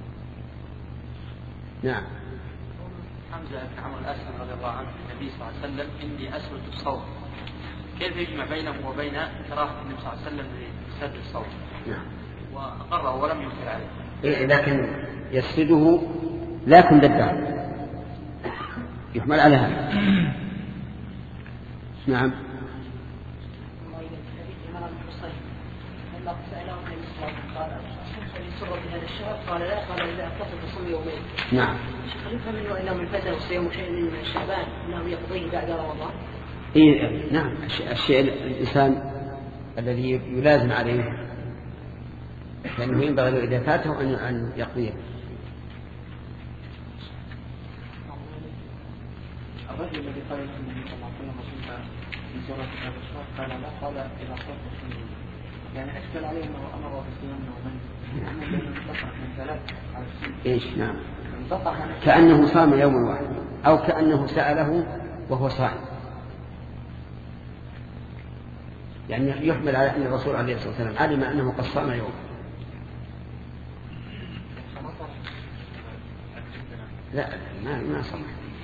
نعم. حمزة بن عمرو الأسلمي رضي الله عنه النبي صلى الله عليه وسلم إني أسود الصوت، كيف يجمع بينه وبين كراهة النبي صلى الله عليه وسلم لسد الصوت؟ نعم. وأقره ولم ينكر عليه. إيه لكن يسده لكن ضده يحمل على هذا. نعم. قال لا قال إذا أتصل بصوم يومين. نعم. هل يفهم منه أنه من فتن وصيام شيء من شعبان أنه يقضيه بعد رمضان؟ إيه نعم. الشيء الإنسان الذي يلازم عليه لأنه ينبغي له إذا فاته أن يقضيه. الرجل الذي قال النبي صلى الله عليه وسلم صمت في سورة هذا الشهر قال لا قال إذا صرت الصوم يعني أشكل عليه أنه أمر بالصيام يومين لأنه انقطع من ثلاث على السنة. إيش نعم. كأنه صام يوما واحد أو كأنه سأله وهو صائم، يعني يحمل على أن الرسول عليه الصلاة والسلام علم أنه قد صام يوم. لا ما ما صام.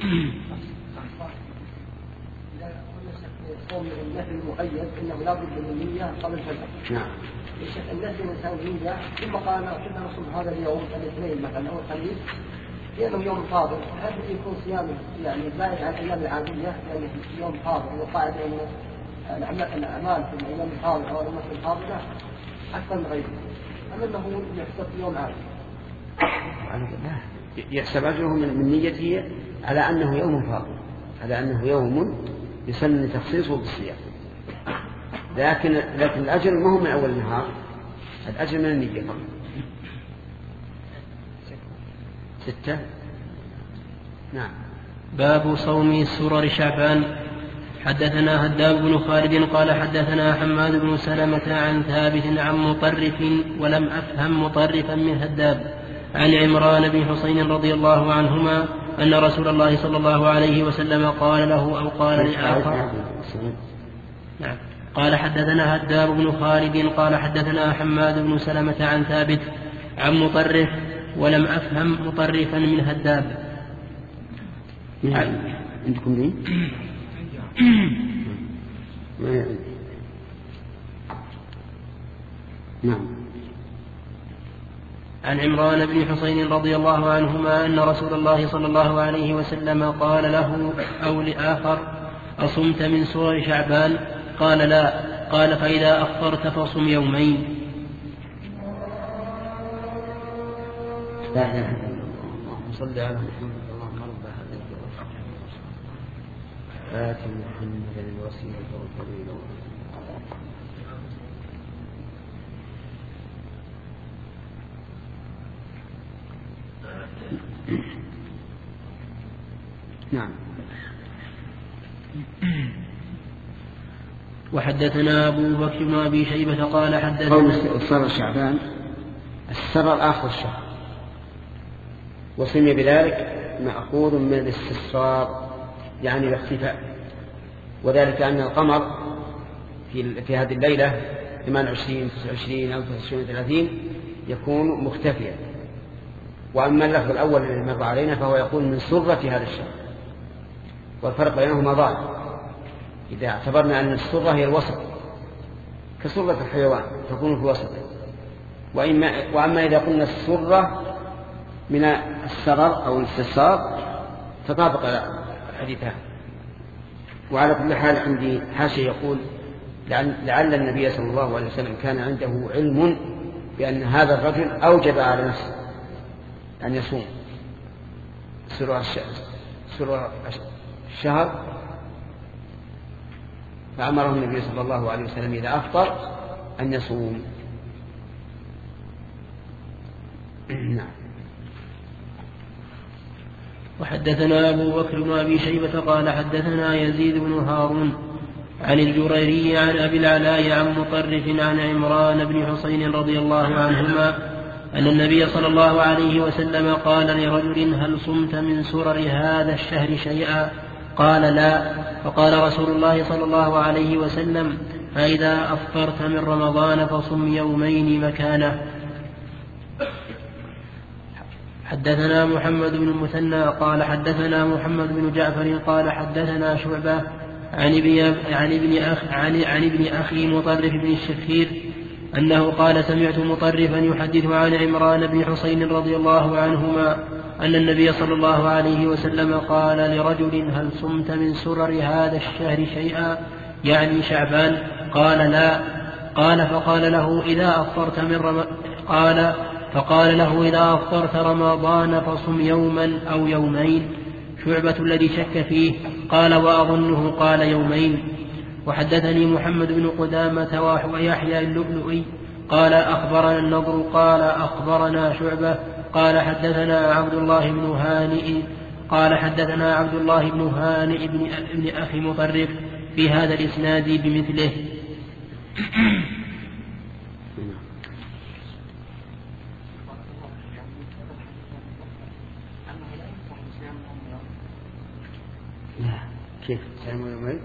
قول النهي المؤيد انه لا بد من النيه قبل الفجر. نعم. الشيخ النهي الانسان النيه ثم قال كنا نصوم هذا اليوم الاثنين مثلا او الخميس لانه يوم فاضل، هل يكون صيامه يعني زائد عن الايام العاديه يعني يوم فاضل وقاعد من الاعمال في الايام الفاضله او الامور الفاضله اكثر من غيره، ام انه يحسب يوم عادي؟ يحسب أجره من نيته على أنه يوم فاضل، على أنه يوم يسن تخصيصه بالصيام، لكن لكن الأجر ما هو من أول النهار، الأجر من النية فقط. ستة. نعم. باب صوم سرر شعبان. حدثنا هداب بن خالد قال حدثنا حماد بن سلمة عن ثابت عن مطرف ولم أفهم مطرفا من هداب عن عمران بن حسين رضي الله عنهما أن رسول الله صلى الله عليه وسلم قال له أو قال لآخر. نعم. قال حدثنا هداب بن خالد قال حدثنا حماد بن سلمة عن ثابت عن مطرف ولم أفهم مطرفا من هداب. عندكم لي؟ نعم. عن عمران بن حسين رضي الله عنهما أن رسول الله صلى الله عليه وسلم قال له أو لآخر أصمت من سور شعبان؟ قال لا. قال فإذا أفطرت فصم يومين. لا إله إلا الله. اللهم صل على محمد. اللهم رب هذا الدين آت محمدا الوسيلة والفضيلة. نعم. وحدثنا أبو بكر بن أبي شيبة قال حدثنا قول سر شعبان السر آخر الشهر، وسمي بذلك مأخوذ من الاستسرار يعني الاختفاء، وذلك أن القمر في, في هذه الليلة ثمان وعشرين تسعة وعشرين أو تسعة وعشرين ثلاثين يكون مختفيا. وأما اللفظ الأول الذي مر علينا فهو يقول من سرة هذا الشهر، والفرق بينهما ظاهر. إذا اعتبرنا أن السرة هي الوسط كسرة الحيوان تكون في الوسط، وأما إذا قلنا السرة من السرر أو الاستسرار تطابق الحديثان. وعلى كل حال عندي حاشية يقول لعل النبي صلى الله عليه وسلم كان عنده علم بأن هذا الرجل أوجب على نفسه أن يصوم سرور الشهر، فأمره النبي صلى الله عليه وسلم إذا أفطر أن يصوم. نعم. وحدثنا أبو بكر بن أبي شيبة قال حدثنا يزيد بن هارون عن الجريري عن أبي العلاء عن مطرف عن عمران بن حسين رضي الله عنهما أن النبي صلى الله عليه وسلم قال لرجل هل صمت من سرر هذا الشهر شيئا؟ قال لا. فقال رسول الله صلى الله عليه وسلم فإذا أفطرت من رمضان فصم يومين مكانه. حدثنا محمد بن المثنى قال حدثنا محمد بن جعفر قال حدثنا شعبة عن ابن, عن ابن, أخ عن, عن ابن أخي مطرف بن الشخير أنه قال سمعت مطرفا يحدث عن عمران بن حسين رضي الله عنهما أن النبي صلى الله عليه وسلم قال لرجل هل صمت من سرر هذا الشهر شيئا؟ يعني شعبان. قال لا. قال فقال له إذا أفطرت من رم... قال فقال له إذا أفطرت رمضان فصم يوما أو يومين. شعبة الذي شك فيه قال وأظنه قال يومين. وحدثني محمد بن قدامة ويحيى اللؤلؤي قال أخبرنا النضر قال أخبرنا شعبة قال حدثنا عبد الله بن هانئ قال حدثنا عبد الله بن هانئ بن, ابن أخي مطرف في هذا الإسناد بمثله. كيف سلموا يومين؟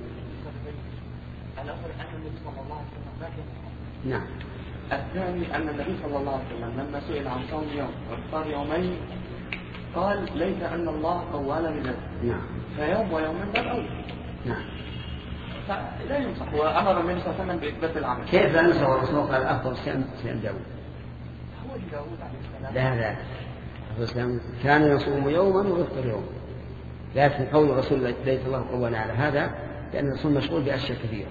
نعم. الثاني أن النبي صلى الله عليه وسلم لما سئل عن صوم يوم وإفطار يومين قال ليس أن الله قوال بذلك. نعم. فيوم ويومين بل أول. نعم. فلا ينصح وأمر النبي صلى الله عليه وسلم بإثبات العمل. كيف أنصح الرسول قال أفضل صيام صيام داود؟ هو داود عليه السلام. لا لا. الرسول كان يصوم يوما ويفطر يوما. لكن قول الرسول ليس الله قوال على هذا لأن الرسول مشغول بأشياء كثيرة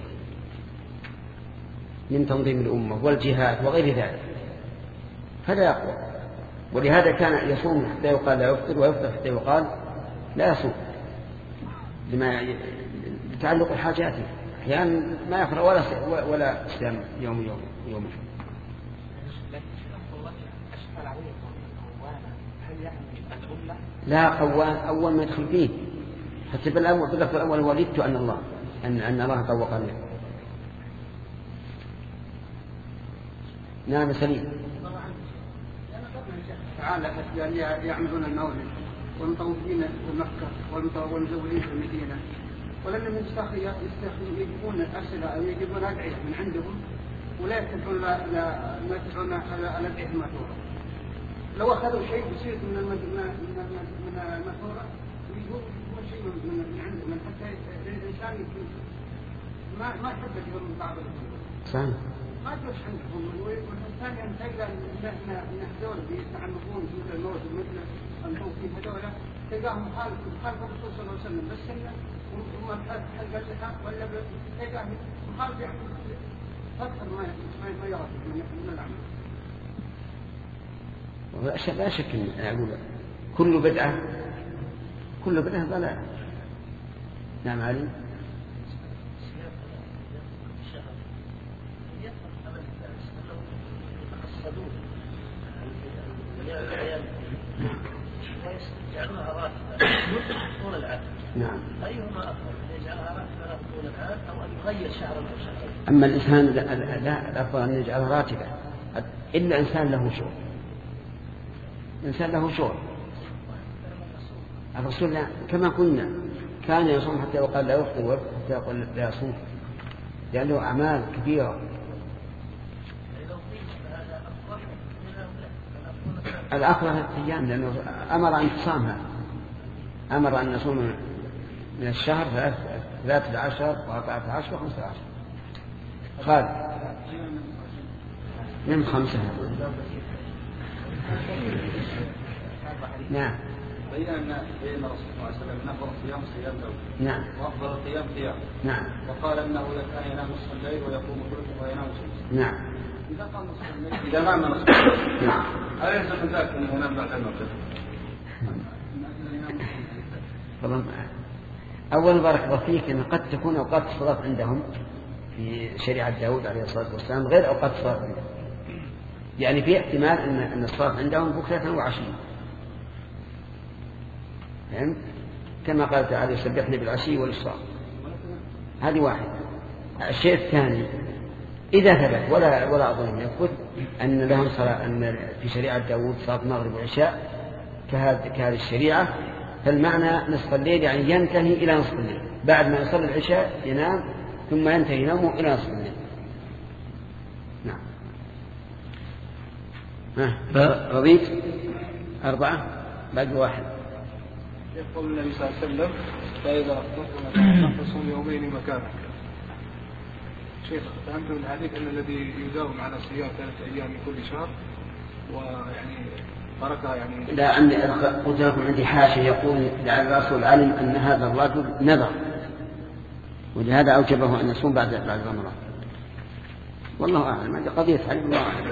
من تنظيم الأمة والجهاد وغير ذلك فلا يقوى. ولهذا كان يصوم حتى يقال لا يفطر ويفطر حتى يقال لا يصوم لما يتعلق حاجاته. أحيانا ما يقرأ ولا ولا صيام يوم يوم يوم. لا قوان أول ما يدخل فيه حتى بالأول باللفظ الأول ولدت أن الله أن أن الله طوق عليه. نعم سليم. تعالى يعملون المولد والمطوفين في مكة والمزورين في المدينة ولم يجيبون أسئلة أو يجيبون أدعية من عندهم ولا يتبعون ما يتبعون على الأدعية المأثورة. لو أخذوا شيء بسيط من من المأثورة يجيبون شيء من عندهم من حتى الإنسان ما ما يحب يجيبون بعض صحيح. ما تروح عندهم والإنسان ينتقل من هذول بيتعمقون في الموت مثل الموتين هذول تلقاهم مخالف مخالف الرسول صلى الله عليه وسلم بس إنه وما حلق اللحى ولا تلقاهم مخالف يعني أكثر ما ما يعرف من العمل. لا شك أن أقول كل بدعة كل بدعة ضلال. نعم علي. يجعلها راتبة طول العام. نعم. أيهما أفضل أن يجعلها راتبة طول العام أو أن يغير شهرا أو شهرين؟ أما الإنسان لا الأفضل أن يجعلها راتبة إلا إنسان له شغل. إنسان له شغل. الرسول كما قلنا كان يصوم حتى يقال لا يفطر حتى يقول لا يصوم لأنه أعمال كبيرة. الأفضل الأيام لأنه أمر أن تصامها أمر أن نصوم من الشهر ثلاثة عشر وأربعة عشر وخمسة عشر. خالد من خمسة. نعم. بين أن بين الرسول صلى الله عليه وسلم أن أفضل الصيام صيام داود. نعم. وأفضل القيام قيام. نعم. وقال أنه كان ينام نصف الليل ويقوم ثلثه وينام ثلثه. نعم. إذا قام نصف الليل إذا نام نصف الليل. نعم. هل يلزم من ذلك أنه ينام بعد المغرب؟ والله أولا بارك الله فيك أن قد تكون أوقات الصلاة عندهم في شريعة داود عليه الصلاة والسلام غير أوقات الصلاة عندهم. يعني في احتمال أن أن الصلاة عندهم بكرة وعشية. فهمت؟ كما قال تعالى يسبحني بالعشي والإشراق. هذه واحدة. الشيء الثاني إذا ثبت ولا ولا أظن يثبت أن لهم صلاة، أن في شريعة داود صلاة المغرب والعشاء كهذه الشريعة، فالمعنى نصف الليل يعني ينتهي إلى نصف الليل، بعد ما يصلي العشاء ينام ثم ينتهي نومه إلى نصف الليل. نعم. ها رضيت أربعة بعد واحد. يقول النبي صلى الله عليه وسلم فإذا أفطرتم فصوموا يومين مكانك. شيخ فهمت من الحديث أن الذي يداوم على صيام ثلاثة أيام كل شهر ويعني بركة يعني لا عندي قلت لكم عندي حاشة يقول لعل الرسول علم أن هذا الرجل نذر ولهذا أوجبه أن يصوم بعد بعد رمضان. والله أعلم، هذه قضية علم الله أعلم.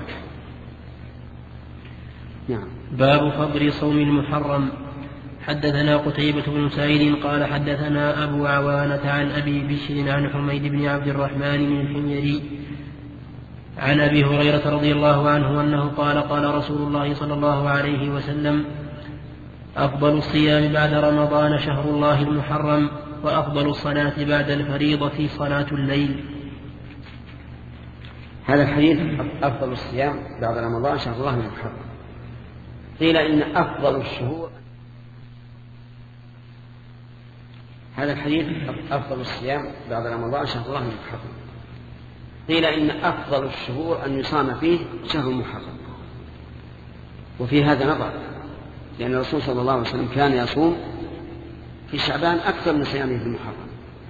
نعم. باب فضل صوم المحرم. حدثنا قتيبة بن سعيد قال حدثنا أبو عوانة عن أبي بشر عن حميد بن عبد الرحمن بن الحميري عن أبي هريرة رضي الله عنه أنه قال قال رسول الله صلى الله عليه وسلم أفضل الصيام بعد رمضان شهر الله المحرم، وأفضل الصلاة بعد الفريضة صلاة الليل. هذا الحديث أفضل الصيام بعد رمضان شهر الله المحرم. قيل إن أفضل الشهور هذا الحديث أفضل الصيام بعد رمضان شهر الله المحرم. قيل إن أفضل الشهور أن يصام فيه شهر المحرم، وفي هذا نظر، لأن الرسول صلى الله عليه وسلم كان يصوم في شعبان أكثر من صيامه في المحرم.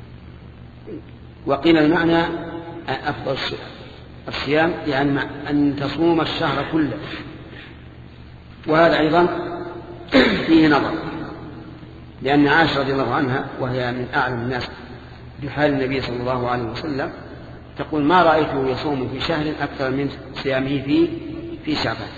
وقيل المعنى أفضل الصيام يعني أن تصوم الشهر كله، وهذا أيضا فيه نظر، لأن عائشة رضي الله عنها وهي من أعلم الناس بحال النبي صلى الله عليه وسلم تقول ما رأيته يصوم في شهر أكثر من صيامه في في شعبان.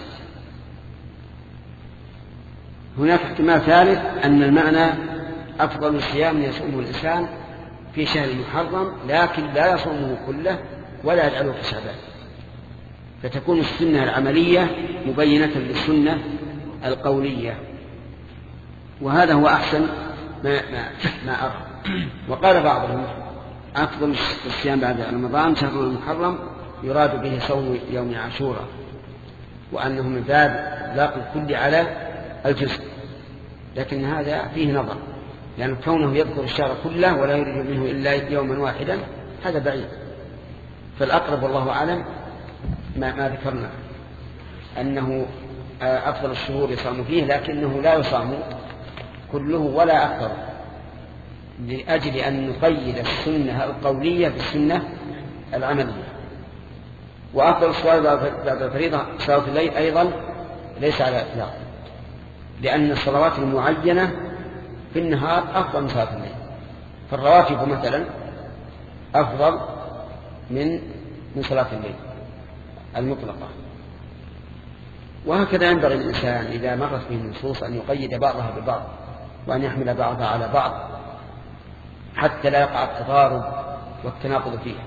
هناك احتمال ثالث أن المعنى أفضل الصيام يصومه الإنسان في شهر المحرم لكن لا يصومه كله ولا يجعله في شعبان، فتكون السنة العملية مبينة للسنة القولية، وهذا هو أحسن ما, ما, ما أرى. وقال بعضهم أفضل الصيام بعد رمضان شهر المحرم يراد به صوم يوم عاشوراء، وأنه من باب إطلاق الكل على الجزء، لكن هذا فيه نظر، لأن يعني كونه يذكر الشهر كله ولا يريد منه إلا يوما واحدا هذا بعيد. فالأقرب والله أعلم ما, ما ذكرنا أنه أفضل الشهور يصام فيه، لكنه لا يصام كله ولا أكثر، لأجل أن نقيد السنة القولية بالسنة العملية. وأفضل الصلاة بعد الفريضة صلاة الليل أيضا ليس على إطلاق، لأن الصلوات المعينة في النهار أفضل من صلاة الليل، فالرواتب مثلا أفضل من من صلاة الليل المطلقة. وهكذا ينبغي الإنسان إذا مرت به النصوص أن يقيد بعضها ببعض وأن يحمل بعضها على بعض حتى لا يقع التضارب والتناقض فيها.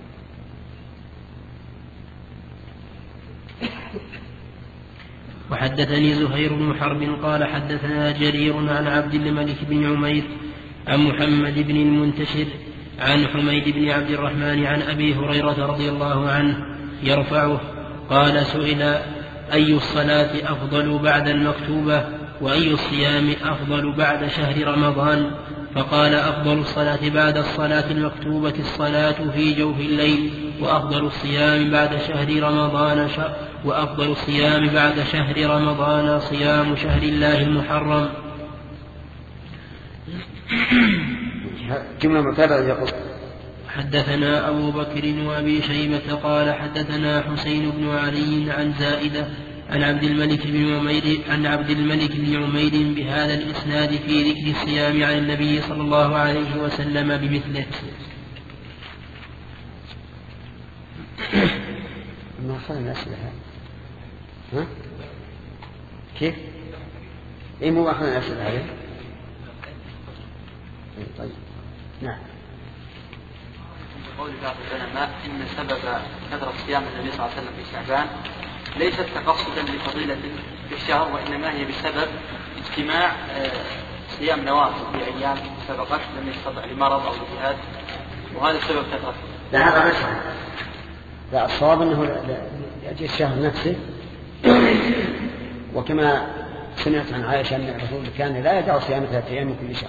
وحدثني زهير بن حرب قال حدثنا جرير عن عبد الملك بن عمير عن محمد بن المنتشر عن حميد بن عبد الرحمن عن أبي هريرة رضي الله عنه يرفعه قال سئل أي الصلاة أفضل بعد المكتوبة وأي الصيام أفضل بعد شهر رمضان؟ فقال أفضل الصلاة بعد الصلاة المكتوبة الصلاة في جوف الليل، وأفضل الصيام بعد شهر رمضان ش... وأفضل الصيام بعد شهر رمضان صيام شهر الله المحرم. جملة متابعة يقول حدثنا أبو بكر وأبي شيبة قال حدثنا حسين بن علي عن زائدة عن عبد الملك بن عمير عن عبد الملك بن عمير بهذا الإسناد في ذكر الصيام عن النبي صلى الله عليه وسلم بمثله. ما أخذنا أسئلة ها؟ كيف؟ إيه مو أخذنا أسئلة هذه؟ طيب نعم. قول بعض العلماء إن سبب كثرة صيام النبي صلى الله عليه وسلم في شعبان ليست تقصدا لفضيلة في الشهر، وإنما هي بسبب اجتماع صيام نوافل في أيام سبقت لم يستطع لمرض أو لجهاد، وهذا السبب كثرة. لا هذا غير صحيح، لا الصواب أنه يأتي الشهر نفسه. وكما سمعت عن عائشة أن الرسول كان لا يدع صيام ثلاثة أيام من كل شهر.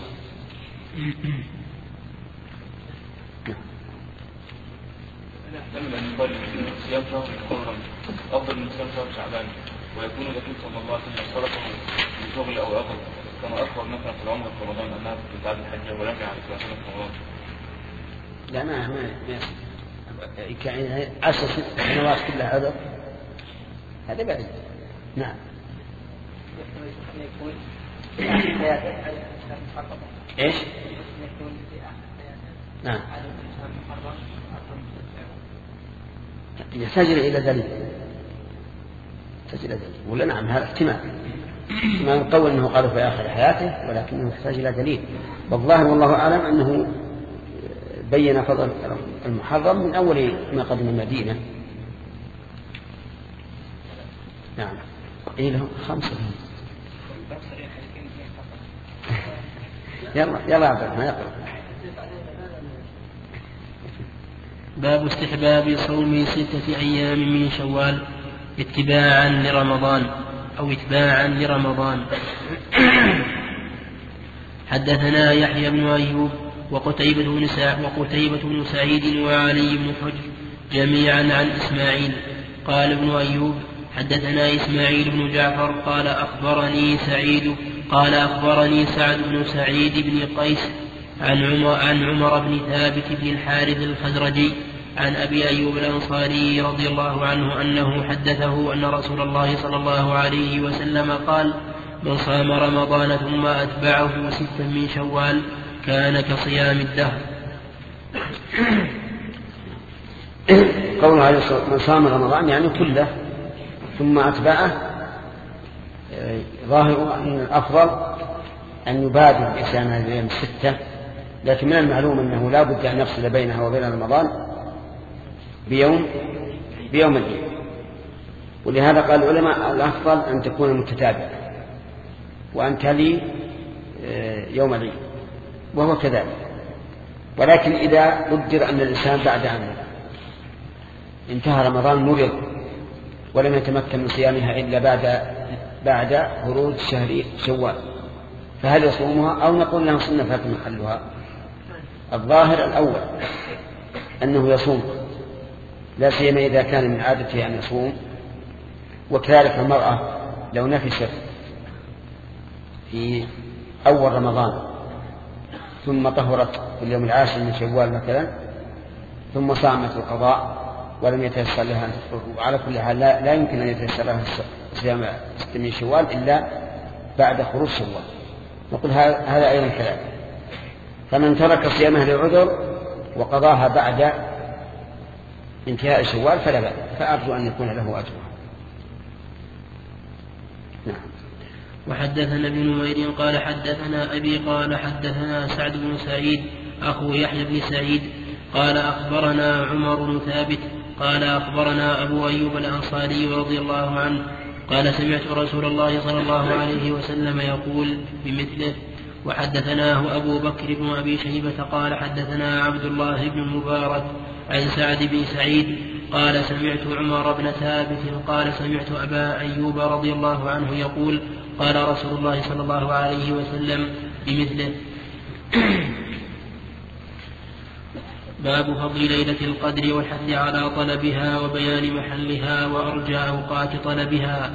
نحتمل أن يقال صيام شهر محرم أفضل من صيام شهر شعبان، ويكون الرسول صلى الله عليه وسلم صرفه من شغل أو أخذ كما أخبر مثلا في العمر في رمضان أنها تتعب الحجة ولم يعرف في رمضان. لا ما ما ما عشر سنوات كلها عذر هذا بعيد. نعم. ايش؟ نعم. يحتاج إلى دليل. يحتاج إلى دليل. ولا نعم هذا احتمال. ما نقول أنه قال في آخر حياته ولكنه يحتاج إلى دليل. والظاهر والله أعلم أنه بين فضل المحرم من أول ما قدم المدينة. نعم. إيه له خمسة. يلا يلا عبد الرحمن يقرأ. باب استحباب صوم ستة أيام من شوال اتباعا لرمضان أو اتباعا لرمضان. حدثنا يحيى بن أيوب وقتيبة بن وقتيبة بن سعيد وعلي بن حجر جميعا عن إسماعيل. قال ابن أيوب حدثنا إسماعيل بن جعفر قال أخبرني سعيد قال أخبرني سعد بن سعيد بن قيس عن عمر, عن عمر بن ثابت بن الحارث الخزرجي عن أبي أيوب الأنصاري رضي الله عنه أنه حدثه أن رسول الله صلى الله عليه وسلم قال: من صام رمضان ثم أتبعه ستا من شوال كان كصيام الدهر. قوله عليه الصلاة والسلام من صام رمضان يعني كله ثم أتبعه، ظاهر أن الأفضل أن يبادر بإتيان هذه الأيام الستة، لكن من المعلوم أنه لا بد أن يفصل بينها وبين رمضان بيوم بيوم العيد، ولهذا قال العلماء الأفضل أن تكون متتابعة وأن تلي يوم العيد، وهو كذلك. ولكن إذا قدر أن الإنسان بعد أن انتهى رمضان مرض ولم يتمكن من صيامها إلا بعد بعد خروج شهر شوال، فهل يصومها أو نقول له سنة فات محلها؟ الظاهر الأول أنه يصوم، لا سيما إذا كان من عادته أن يصوم. وكذلك المرأة لو نفست في أول رمضان ثم طهرت في اليوم العاشر من شوال مثلا ثم صامت القضاء ولم يتيسر لها، وعلى كل حال لا, لا يمكن أن يتيسر لها صيام ست من شوال إلا بعد خروج شوال، نقول هذا أيضا كذلك. فمن ترك صيامها لعذر وقضاها بعد انتهاء شوال فلا بأس، فأرجو أن يكون له أجر. نعم. وحدثنا ابن نمير قال حدثنا أبي قال حدثنا سعد بن سعيد أخو يحيى بن سعيد قال أخبرنا عمر بن ثابت قال أخبرنا أبو أيوب الأنصاري رضي الله عنه قال سمعت رسول الله صلى الله عليه وسلم يقول بمثله. وحدثناه أبو بكر بن أبي شيبة قال حدثنا عبد الله بن المبارك عن سعد بن سعيد قال سمعت عمر بن ثابت قال سمعت أبا أيوب رضي الله عنه يقول قال رسول الله صلى الله عليه وسلم بمثله. باب فضل ليلة القدر والحث على طلبها وبيان محلها وأرجى أوقات طلبها.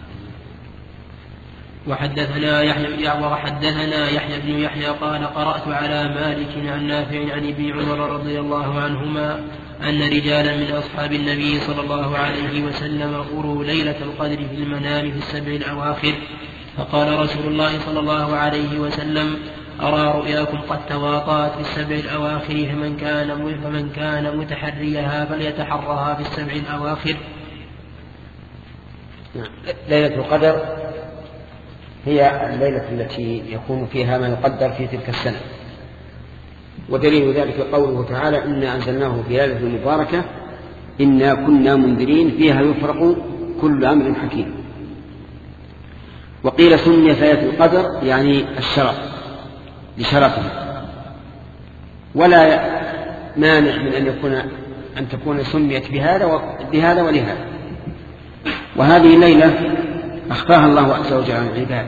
وحدثنا يحيى وحدثنا يحيى بن يحيى قال قرأت على مالك عن نافع عن ابن عمر رضي الله عنهما أن رجالا من أصحاب النبي صلى الله عليه وسلم أروا ليلة القدر في المنام في السبع الأواخر، فقال رسول الله صلى الله عليه وسلم أرى رؤياكم قد تواطأت في السبع الأواخر فمن كان فمن كان متحريها فليتحرها في السبع الأواخر. ليلة القدر هي الليلة التي يكون فيها ما يقدر في تلك السنة، ودليل ذلك قوله تعالى إنا أنزلناه في ليلة مباركة إنا كنا منذرين فيها يفرق كل أمر حكيم. وقيل سميت ليلة القدر يعني الشرف لشرفها، ولا مانع من أن يكون أن تكون سميت بهذا بهذا ولهذا. وهذه الليلة أخفاها الله عز وجل عن العباد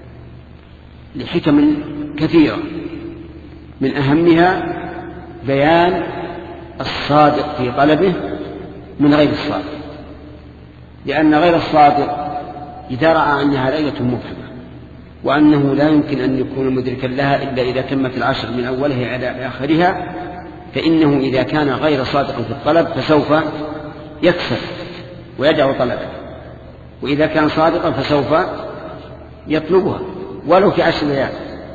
لحكم كثيرة، من أهمها بيان الصادق في طلبه من غير الصادق، لأن غير الصادق إذا رأى أنها ليلة مبهمة وأنه لا يمكن أن يكون مدركا لها إلا إذا تمت العشر من أولها إلى آخرها، فإنه إذا كان غير صادق في الطلب فسوف يكسر ويدع طلبه، وإذا كان صادقا فسوف يطلبها ولو في عشر ليال.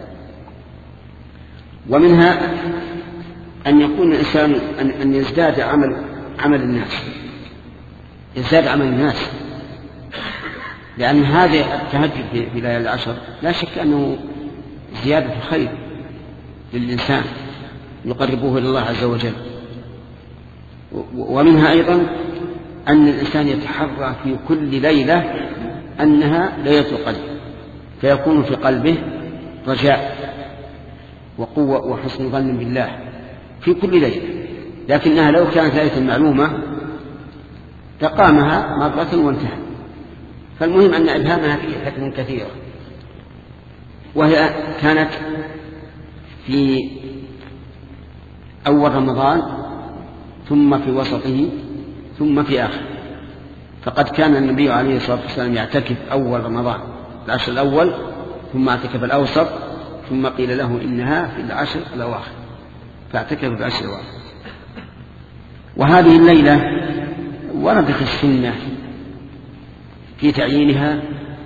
ومنها أن يكون الإنسان أن يزداد عمل عمل الناس، يزداد عمل الناس، لأن هذا التهجد في ليالي العشر لا شك أنه زيادة خير للإنسان يقربه إلى الله عز وجل. ومنها أيضا أن الإنسان يتحرى في كل ليلة أنها ليلة القدر، فيكون في قلبه رجاء وقوة وحسن ظن بالله في كل ليلة، لكنها لو كانت ليلة معلومة تقامها مرة وانتهى. فالمهم أن إبهامها فيه حكم كثيرة، وهي كانت في أول رمضان ثم في وسطه ثم في آخره. فقد كان النبي عليه الصلاة والسلام يعتكف أول رمضان العشر الأول، ثم اعتكف الأوسط، ثم قيل له إنها في العشر الأواخر فاعتكف في العشر الأواخر. وهذه الليلة وردت السنة في تعيينها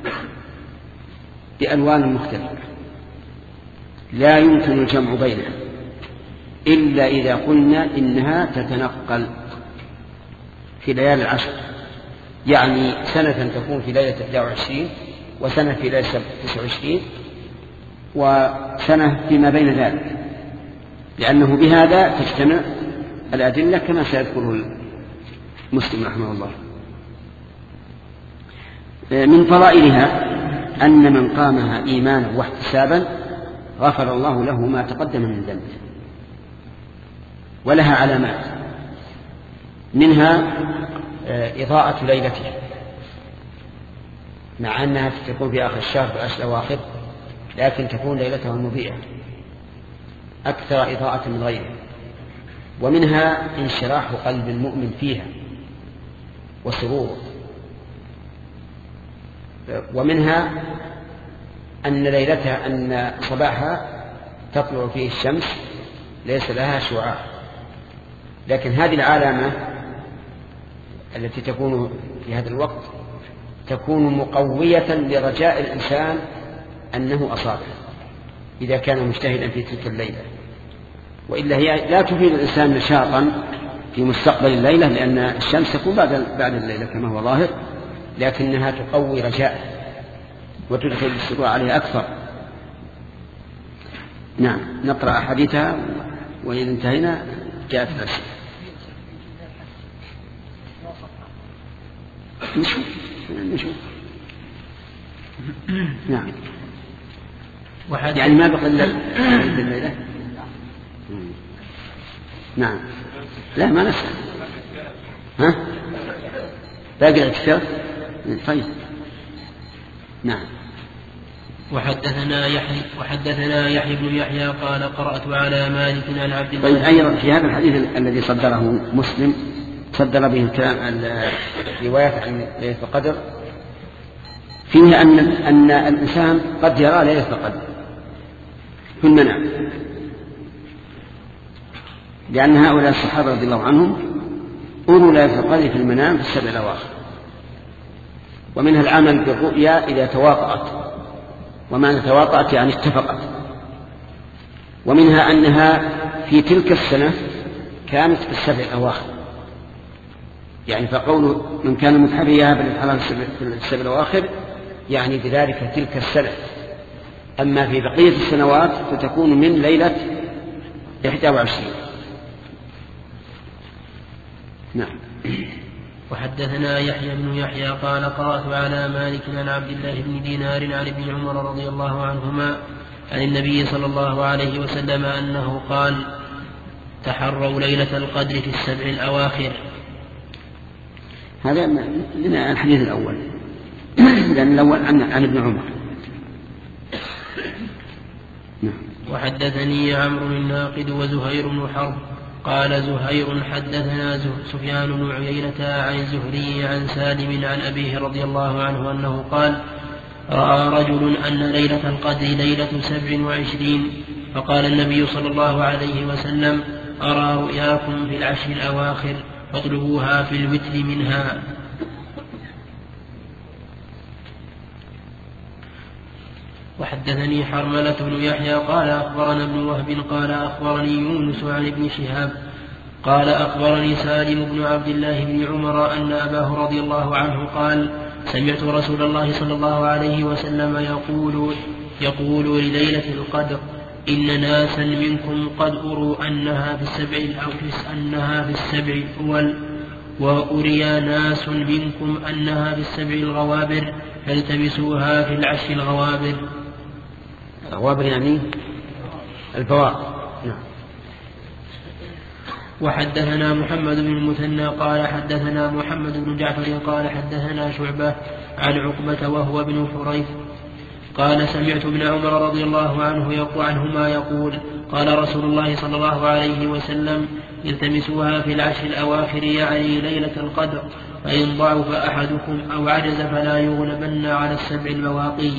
بألوان مختلفة لا يمكن الجمع بينها إلا إذا قلنا إنها تتنقل في ليالي العشر، يعني سنة تكون في ليلة إحدى وعشرين، وسنة في ليلة تسعة وعشرين، وسنة فيما بين ذلك، لأنه بهذا تجتمع الأدلة كما سيذكره مسلم رحمه الله. من فضائلها أن من قامها إيمانا واحتسابا غفر الله له ما تقدم من ذنبه. ولها علامات، منها إضاءة ليلته، مع أنها تكون في آخر الشهر في العشر الأواخر، لكن تكون ليلتها المضيئة أكثر إضاءة من غيرها. ومنها انشراح قلب المؤمن فيها وسروره. ومنها أن ليلتها أن صباحها تطلع فيه الشمس ليس لها شعاع، لكن هذه العلامة التي تكون في هذا الوقت تكون مقوية لرجاء الإنسان أنه أصابه إذا كان مجتهدا في تلك الليلة، وإلا هي لا تفيد الإنسان نشاطا في مستقبل الليلة، لأن الشمس تكون بعد بعد الليلة كما هو ظاهر، لكنها تقوي رجاءه وتدخل السرور عليه أكثر. نعم، نقرأ أحاديثها وإذا انتهينا جاءت الأسئلة. نشوف نشوف نعم، يعني ما بقى إلا الليلة. نعم، لا ما نسأل. ها باقي الاعتكاف. طيب نعم. وحدثنا يحيى وحدثنا يحيى بن يحيى قال قرأت على مالك عن عبد الله. طيب أيضا في هذا الحديث الذي صدره مسلم صدر به الكلام الرواية عن ليلة القدر فيه أن أن الإنسان قد يرى ليلة القدر في المنام، لأن هؤلاء الصحابة رضي الله عنهم أروا ليلة القدر في المنام في السبع الأواخر. ومنها العمل بالرؤيا إذا تواطأت، ومعنى تواطأت يعني اتفقت. ومنها أنها في تلك السنة كانت في السبع الأواخر، يعني فقول من كان متحريها بالإحرام في السبع الأواخر يعني بذلك تلك السنة. أما في بقية السنوات فتكون من ليلة إحدى وعشرين. نعم. وحدثنا يحيى بن يحيى قال قرأت على مالك عن عبد الله بن دينار عن ابن عمر رضي الله عنهما عن النبي صلى الله عليه وسلم أنه قال: تحروا ليلة القدر في السبع الأواخر. هذا لنا الحديث الأول لأن الأول عن, عن ابن عمر. وحدثني عمرو الناقد وزهير بن حرب قال زهير حدثنا سفيان بن عيينة عن الزهري عن سالم عن أبيه رضي الله عنه أنه قال رأى رجل أن ليلة القدر ليلة سبع وعشرين فقال النبي صلى الله عليه وسلم أرى رؤياكم في العشر الأواخر فاطلبوها في الوتر منها. وحدثني حرملة بن يحيى قال أخبرنا ابن وهب قال أخبرني يونس عن ابن شهاب قال أخبرني سالم بن عبد الله بن عمر أن أباه رضي الله عنه قال سمعت رسول الله صلى الله عليه وسلم يقول يقول لليلة القدر إن ناسا منكم قد أروا أنها في السبع الأول أنها في السبع الأول وأري ناس منكم أنها في السبع الغوابر فالتمسوها في العشر الغوابر. الغوابر يعني البواقي. وحدثنا محمد بن المثنى قال حدثنا محمد بن جعفر قال حدثنا شعبة عن عقبة وهو بن حريث قال سمعت ابن عمر رضي الله عنه يقول عنهما يقول قال رسول الله صلى الله عليه وسلم التمسوها في العشر الأواخر يعني ليلة القدر فإن ضعف أحدكم أو عجز فلا يغلبن على السبع البواقي.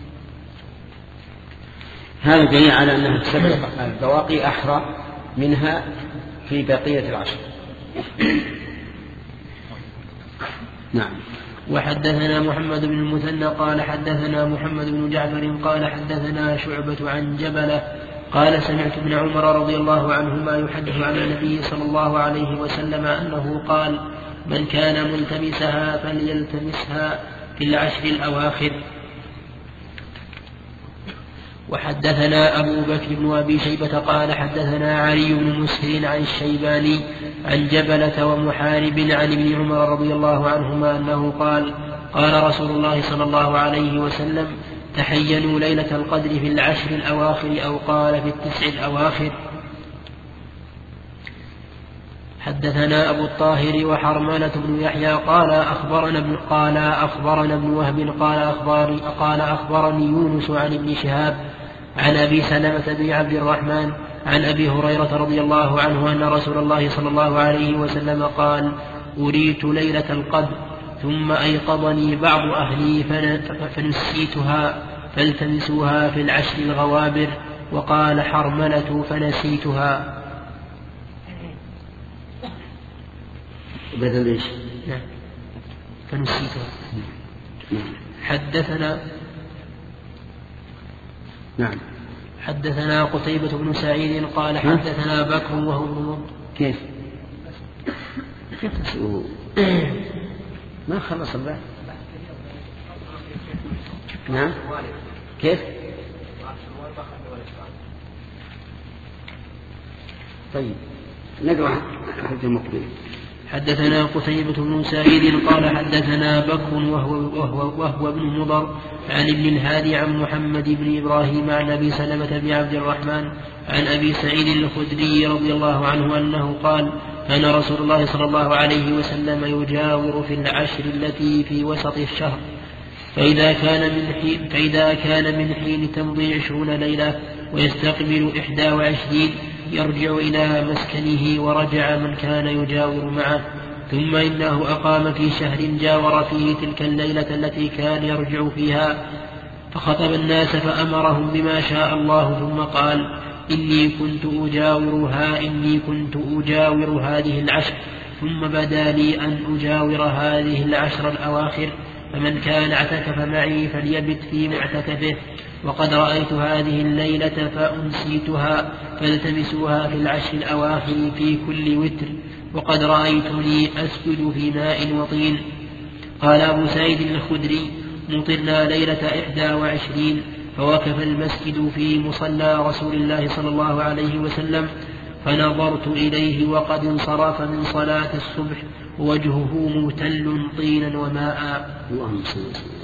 هذا دليل على أنها السبع البواقي أحرى منها في بقية العشر. نعم. وحدثنا محمد بن المثنى قال حدثنا محمد بن جعفر قال حدثنا شعبة عن جبلة قال سمعت ابن عمر رضي الله عنهما يحدث عن النبي صلى الله عليه وسلم أنه قال من كان ملتمسها فليلتمسها في العشر الأواخر. وحدثنا أبو بكر بن أبي شيبة قال حدثنا علي بن مسهر عن الشيباني عن جبلة ومحارب عن ابن عمر رضي الله عنهما أنه قال قال رسول الله صلى الله عليه وسلم تحينوا ليلة القدر في العشر الأواخر أو قال في التسع الأواخر. حدثنا أبو الطاهر وحرملة بن يحيى قال أخبرنا ابن قال أخبرنا ابن وهب قال أخبرني قال أخبرني يونس عن ابن شهاب عن أبي سلمة بن عبد الرحمن عن أبي هريرة رضي الله عنه أن رسول الله صلى الله عليه وسلم قال أريت ليلة القدر ثم أيقظني بعض أهلي فنسيتها فالتمسوها في العشر الغوابر. وقال حرملة فنسيتها. بدل ايش؟ نعم فنسيتها. حدثنا نعم حدثنا قتيبة بن سعيد قال حدثنا بكر وهو ابن كيف؟ كيف تسوء؟ ما خلص البحث. نعم كيف؟ طيب نقرأ حديث المقبل. حدثنا قتيبة بن سعيد قال حدثنا بكر وهو, وهو, وهو ابن مضر عن ابن الهادي عن محمد بن إبراهيم عن أبي سلمة بن عبد الرحمن عن أبي سعيد الخدري رضي الله عنه أنه قال كان رسول الله صلى الله عليه وسلم يجاور في العشر التي في وسط الشهر فإذا كان من حين, فإذا كان من حين تمضي عشرون ليلة ويستقبل إحدى وعشرين يرجع إلى مسكنه ورجع من كان يجاور معه ثم إنه أقام في شهر جاور فيه تلك الليلة التي كان يرجع فيها فخطب الناس فأمرهم بما شاء الله ثم قال إني كنت أجاورها إني كنت أجاور هذه العشر ثم بدا لي أن أجاور هذه العشر الأواخر فمن كان اعتكف معي فليبت في معتكفه وقد رأيت هذه الليلة فأنسيتها فالتمسوها في العشر الأواخر في كل وتر وقد رأيتني أسجد في ماء وطين. قال أبو سعيد الخدري مطرنا ليلة إحدى وعشرين فوقف المسجد في مصلى رسول الله صلى الله عليه وسلم فنظرت إليه وقد انصرف من صلاة الصبح ووجهه متل طينا وماء. اللهم صل وسلم.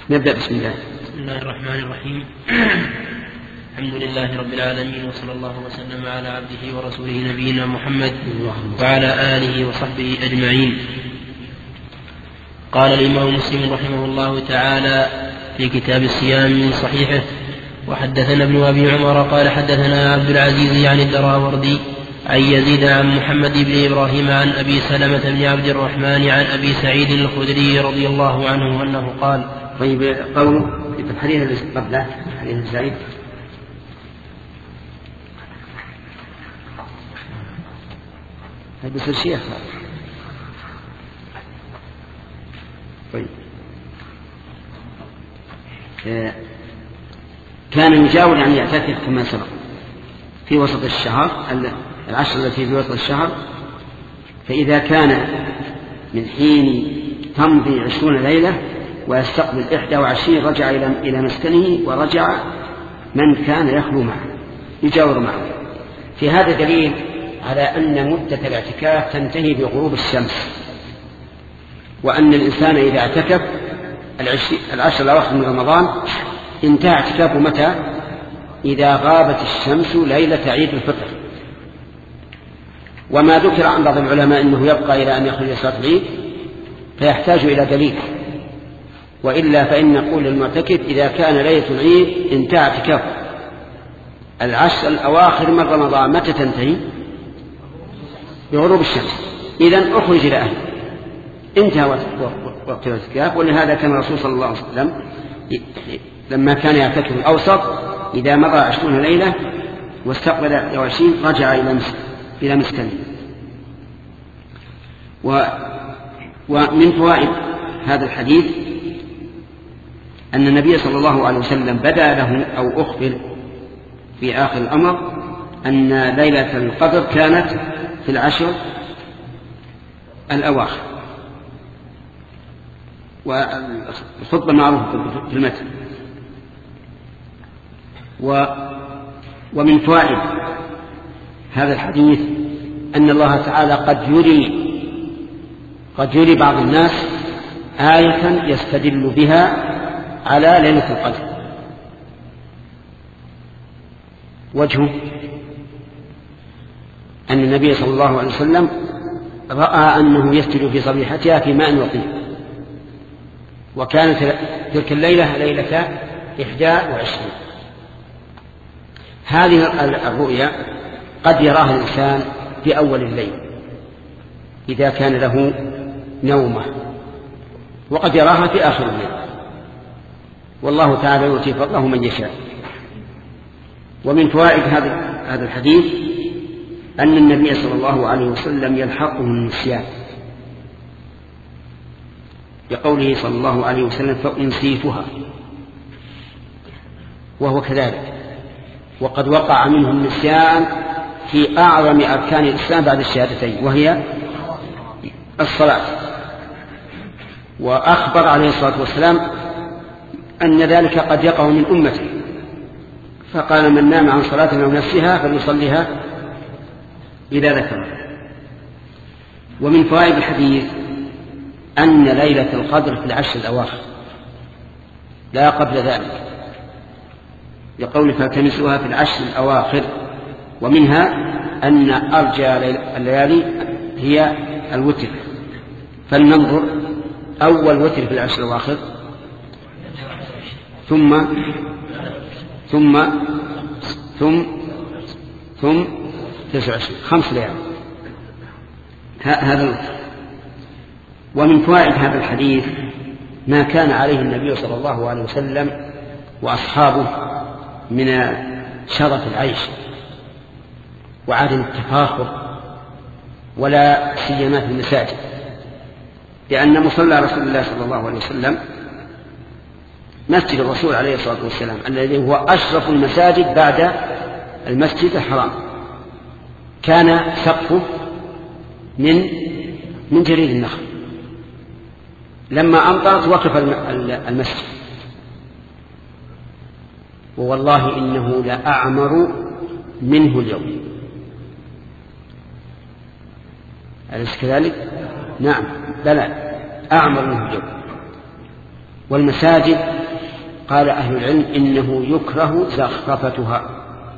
نبدأ. بسم الله. بسم الله الرحمن الرحيم. الحمد لله رب العالمين، وصلى الله وسلم على عبده ورسوله نبينا محمد وعلى آله وصحبه أجمعين. قال الإمام مسلم رحمه الله تعالى في كتاب الصيام من صحيحه: وحدثنا ابن أبي عمر قال حدثنا عبد العزيز عن الدراوردي عن يزيد عن محمد بن إبراهيم عن أبي سلمة بن عبد الرحمن عن أبي سعيد الخدري رضي الله عنه أنه قال. طيب قوله في الحديث الذي قبله حديث سعيد هذا الشيخ. طيب كان يجاور يعني يعتكف كما سبق في وسط الشهر العشر التي في وسط الشهر، فإذا كان من حين تمضي عشرون ليلة ويستقبل إحدى وعشرين رجع إلى مسكنه، ورجع من كان يخلو معه يجاور معه. في هذا دليل على أن مدة الاعتكاف تنتهي بغروب الشمس، وأن الإنسان إذا اعتكف العشر الأواخر من رمضان انتهى اعتكافه متى؟ إذا غابت الشمس ليلة عيد الفطر. وما ذكر عن بعض العلماء أنه يبقى إلى أن يخرج صلاة العيد فيحتاج إلى دليل، وإلا فإن نقول للمعتكف إذا كان ليلة العيد انتهى اعتكافه. العشر الأواخر من رمضان متى تنتهي؟ بغروب الشمس. إذن أخرج إلى أهله، انتهى وقت الاعتكاف. ولهذا كان الرسول صلى الله عليه وسلم لما كان يعتكف الأوسط إذا مضى عشرون ليلة واستقبل عشرين رجع إلى مسكنه. ومن فوائد هذا الحديث أن النبي صلى الله عليه وسلم بدا له أو أخبر في آخر الأمر أن ليلة القدر كانت في العشر الأواخر، والخطبة معروفة في المتن. ومن فوائد هذا الحديث أن الله تعالى قد يري قد يري بعض الناس آية يستدل بها على ليلة القدر. وجهه أن النبي صلى الله عليه وسلم رأى أنه يسجد في صبيحتها في ماء وطين، وكانت تلك الليلة ليلة إحدى وعشرين. هذه الرؤيا قد يراها الإنسان في أول الليل إذا كان له نومة، وقد يراها في آخر الليل، والله تعالى يؤتي فضله من يشاء. ومن فوائد هذا الحديث أن النبي صلى الله عليه وسلم يلحقه النسيان، بقوله صلى الله عليه وسلم فأنسيتها، وهو كذلك. وقد وقع منه النسيان في أعظم أركان الإسلام بعد الشهادتين، وهي الصلاة. وأخبر عليه الصلاة والسلام أن ذلك قد يقع من أمته، فقال من نام عن صلاة أو نفسها فليصليها إذا ذكر. ومن فوائد الحديث أن ليلة القدر في العشر الأواخر لا قبل ذلك، لقول فالتمسوها في العشر الأواخر. ومنها أن أرجى الليالي هي الوتر، فلننظر أول وتر في العشر الأواخر، ثم ثم ثم ثم تسع وعشرين، خمس ليالي هذا الوتر. ومن فوائد هذا الحديث ما كان عليه النبي صلى الله عليه وسلم وأصحابه من شرف العيش وعدم التفاخر، ولا سيما في المساجد، لأن مصلى رسول الله صلى الله عليه وسلم مسجد الرسول عليه الصلاة والسلام الذي هو أشرف المساجد بعد المسجد الحرام، كان سقفه من من جريد النخل. لما أمطرت وقف المسجد، ووالله إنه لأعمر منه اليوم. أليس كذلك؟ نعم، بلى، أعمر منه اليوم. والمساجد قال أهل العلم إنه يكره زخرفتها،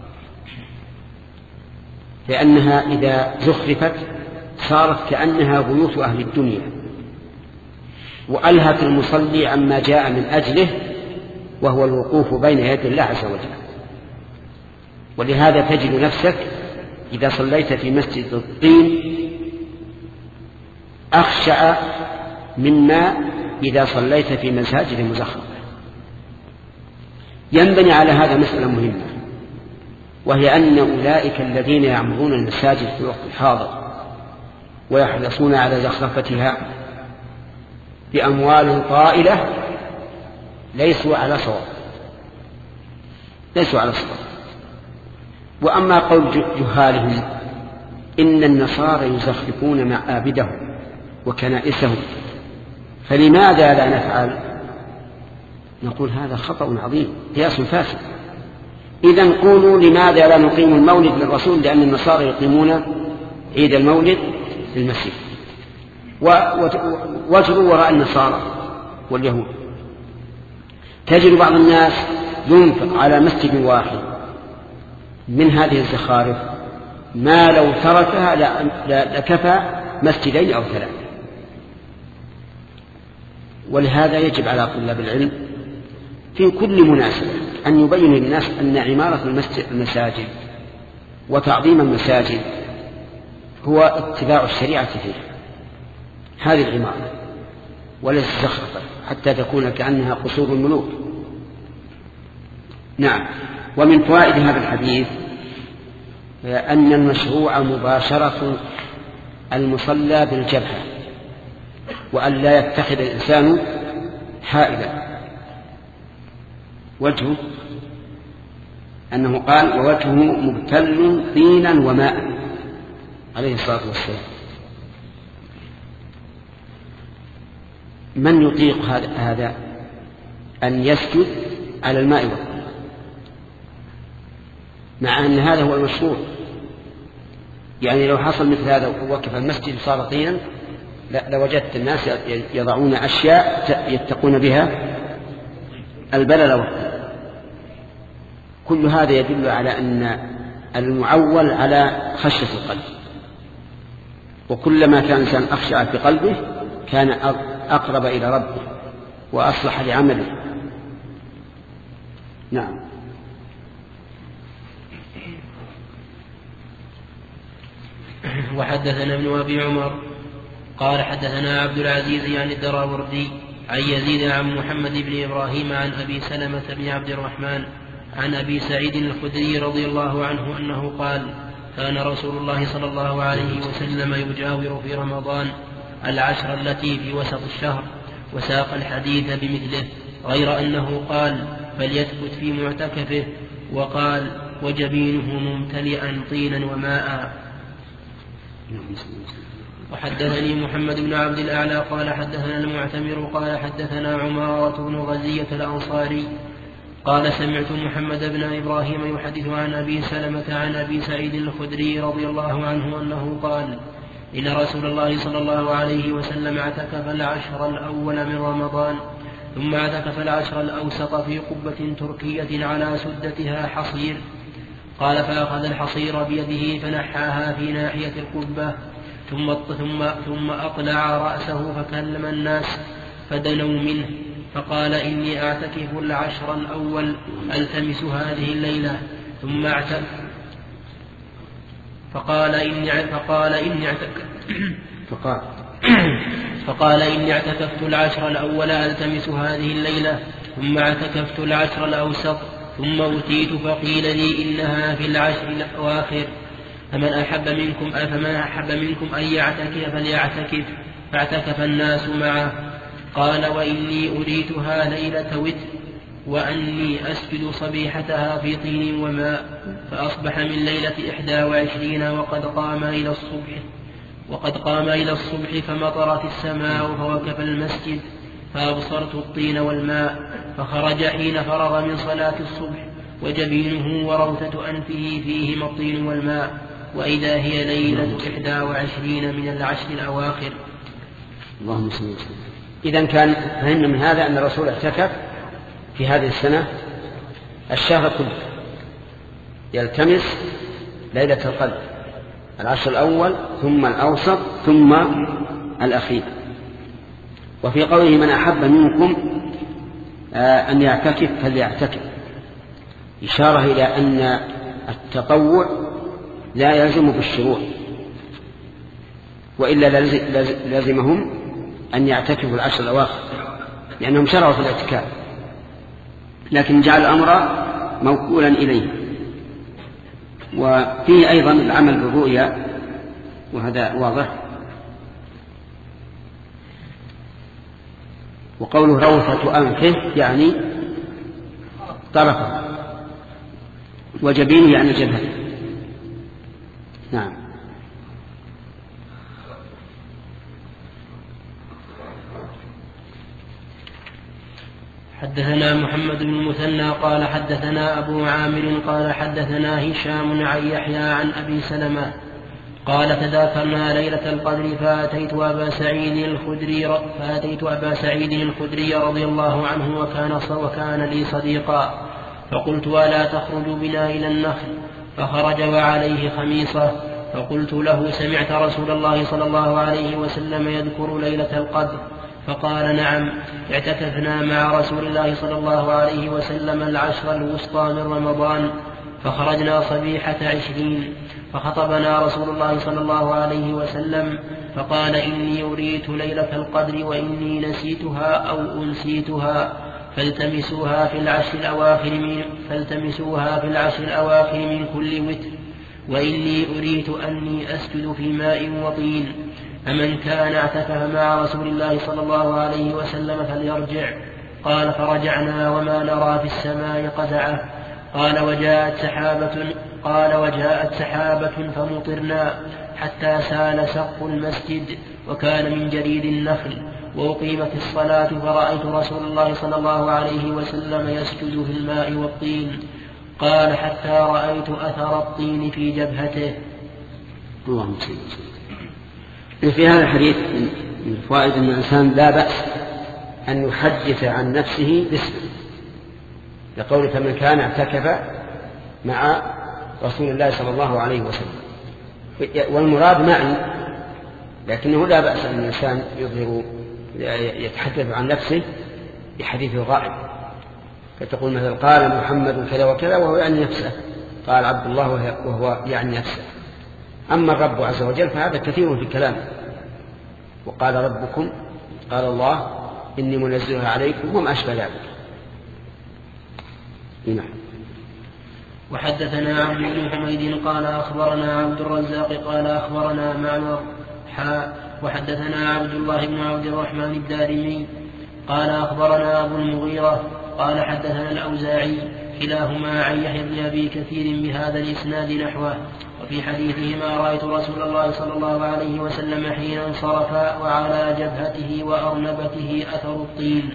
لأنها إذا زخرفت صارت كأنها بيوت أهل الدنيا، وألهت المصلي عما جاء من أجله، وهو الوقوف بين يدي الله عز وجل. ولهذا تجد نفسك إذا صليت في مسجد الطين أخشع مما إذا صليت في مساجد مزخرفة. ينبني على هذا مسألة مهمة، وهي أن أولئك الذين يعمرون المساجد في الوقت الحاضر ويحرصون على زخرفتها بأموال طائلة ليسوا على صواب، ليسوا على صواب. وأما قول جهالهم إن النصارى يزخرفون معابدهم وكنائسهم فلماذا لا نفعل؟ نقول هذا خطأ عظيم، قياس فاسد. إذن قولوا لماذا لا نقيم المولد للرسول؟ لأن النصارى يقيمون عيد المولد في المسجد، واجروا وراء النصارى واليهود. تجد بعض الناس ينفق على مسجد واحد من هذه الزخارف ما لو تركها لكفى مسجدين أو ثلاثة. ولهذا يجب على طلاب العلم في كل مناسبة أن يبين للناس أن عمارة المساجد وتعظيم المساجد هو اتباع الشريعة فيه، هذه العمارة وليس زخرفة حتى تكون كأنها قصور الملوك. نعم. ومن فوائد هذا الحديث أن المشروع مباشرة المصلى بالجبهة، وأن لا يتخذ الإنسان حائلا. وجهه أنه قال ووجهه مبتل طينا وماء عليه الصلاة والسلام. من يطيق هذا أن يسجد على الماء والطين، مع أن هذا هو المشروع؟ يعني لو حصل مثل هذا ووقف المسجد صار طينا لوجدت الناس يضعون أشياء يتقون بها البلل والطين. كل هذا يدل على أن المعول على خشية القلب، وكلما كان الإنسان أخشع في قلبه كان أقرب إلى ربه وأصلح لعمله. نعم. وحدثنا ابن أبي عمر قال حدثنا عبد العزيز يعني الدراوردي عن يزيد عن محمد بن إبراهيم عن أبي سلمة بن عبد الرحمن عن أبي سعيد الخدري رضي الله عنه أنه قال كان رسول الله صلى الله عليه وسلم يجاور في رمضان العشر التي في وسط الشهر، وساق الحديث بمثله، غير أنه قال فليثبت في معتكفه، وقال وجبينه ممتلئا طينا وماء. وحدثني محمد بن عبد الأعلى قال حدثنا المعتمر قال حدثنا عمارة بن غزية الأنصاري قال سمعت محمد بن إبراهيم يحدث عن أبي سلمة عن أبي سعيد الخدري رضي الله عنه أنه قال إن رسول الله صلى الله عليه وسلم اعتكف العشر الأول من رمضان، ثم اعتكف العشر الأوسط في قبة تركية على سدتها حصير. قال فأخذ الحصير بيده فنحاها في ناحية القبة، ثم ثم ثم أطلع رأسه فكلم الناس فدنوا منه، فقال إني أعتكف العشر الأول ألتمس هذه الليلة، ثم اعتكف فقال إني فقال إني اعتكف فقال فقال إني اعتكفت العشر الأول ألتمس هذه الليلة، ثم اعتكفت العشر الأوسط، ثم أتيت فقيل لي إنها في العشر الأواخر، فمن أحب منكم فمن أحب منكم أن يعتكف فليعتكف، فاعتكف الناس معه. قال وإني أريتها ليلة وتر، وأني أسجد صبيحتها في طين وماء، فأصبح من ليلة إحدى وعشرين وقد قام إلى الصبح وقد قام إلى الصبح فمطرت السماء فوقف المسجد، فأبصرت الطين والماء، فخرج حين فرغ من صلاة الصبح وجبينه وروثة أنفه فيهما الطين والماء، وإذا هي ليلة إحدى وعشرين من العشر الأواخر. اللهم صل وسلم. إذن كان فهمنا من هذا أن الرسول اعتكف في هذه السنة الشهر كله يلتمس ليلة القدر، العشر الأول ثم الأوسط ثم الأخير. وفي قوله من أحب منكم أن يعتكف فليعتكف إشارة إلى أن التطوع لا يلزم بالشروع، وإلا لازمهم أن يعتكفوا العشر الأواخر لأنهم شرعوا في الاعتكاف، لكن جعل الأمر موكولا إليه. وفيه أيضا العمل بالرؤيا وهذا واضح. وقوله روثة أنفه يعني طرفه، وجبينه يعني جبهته. نعم. حدثنا محمد بن المثنى قال حدثنا أبو عامر قال حدثنا هشام عن يحيى عن أبي سلمة قال تذاكرنا ليلة القدر فأتيت أبا سعيد الخدري فأتيت أبا سعيد الخدري رضي الله عنه وكان وكان لي صديقا، فقلت ألا تخرج بنا إلى النخل؟ فخرج وعليه خميصة، فقلت له سمعت رسول الله صلى الله عليه وسلم يذكر ليلة القدر؟ فقال نعم، اعتكفنا مع رسول الله صلى الله عليه وسلم العشر الوسطى من رمضان، فخرجنا صبيحة عشرين، فخطبنا رسول الله صلى الله عليه وسلم فقال إني أريت ليلة القدر وإني نسيتها أو أنسيتها فالتمسوها في العشر الأواخر من فالتمسوها في العشر الأواخر من كل وتر، وإني أريت أني أسجد في ماء وطين، فمن كان اعتكف مع رسول الله صلى الله عليه وسلم فليرجع. قال فرجعنا وما نرى في السماء قزعة. قال وجاءت سحابة قال وجاءت سحابة فمطرنا حتى سال سقف المسجد وكان من جريد النخل، وأقيمت الصلاة فرأيت رسول الله صلى الله عليه وسلم يسجد في الماء والطين. قال حتى رأيت أثر الطين في جبهته. اللهم صل وسلم. في هذا الحديث من فوائد أن الإنسان لا بأس أن يحدث عن نفسه باسمه، لقول فمن كان اعتكف مع رسول الله صلى الله عليه وسلم، والمراد معي، لكنه لا بأس أن الإنسان يظهر يتحدث عن نفسه بحديث الغائب، فتقول مثلا قال محمد كذا وكذا وهو يعني نفسه، قال عبد الله وهو يعني نفسه. أما الرب عز وجل فهذا كثير في كلامه، وقال ربكم قال الله إني منزلها عليكم وما أشبه ذلك. نعم. وحدثنا عبد بن حميد قال أخبرنا عبد الرزاق قال أخبرنا معمر حاء وحدثنا عبد الله بن عبد الرحمن الدارمي قال أخبرنا أبو المغيرة قال حدثنا الأوزاعي كلاهما عن يحيى بن أبي كثير بهذا الإسناد نحوه. وفي حديثهما رأيت رسول الله صلى الله عليه وسلم حين انصرف وعلى جبهته وأرنبته أثر الطين.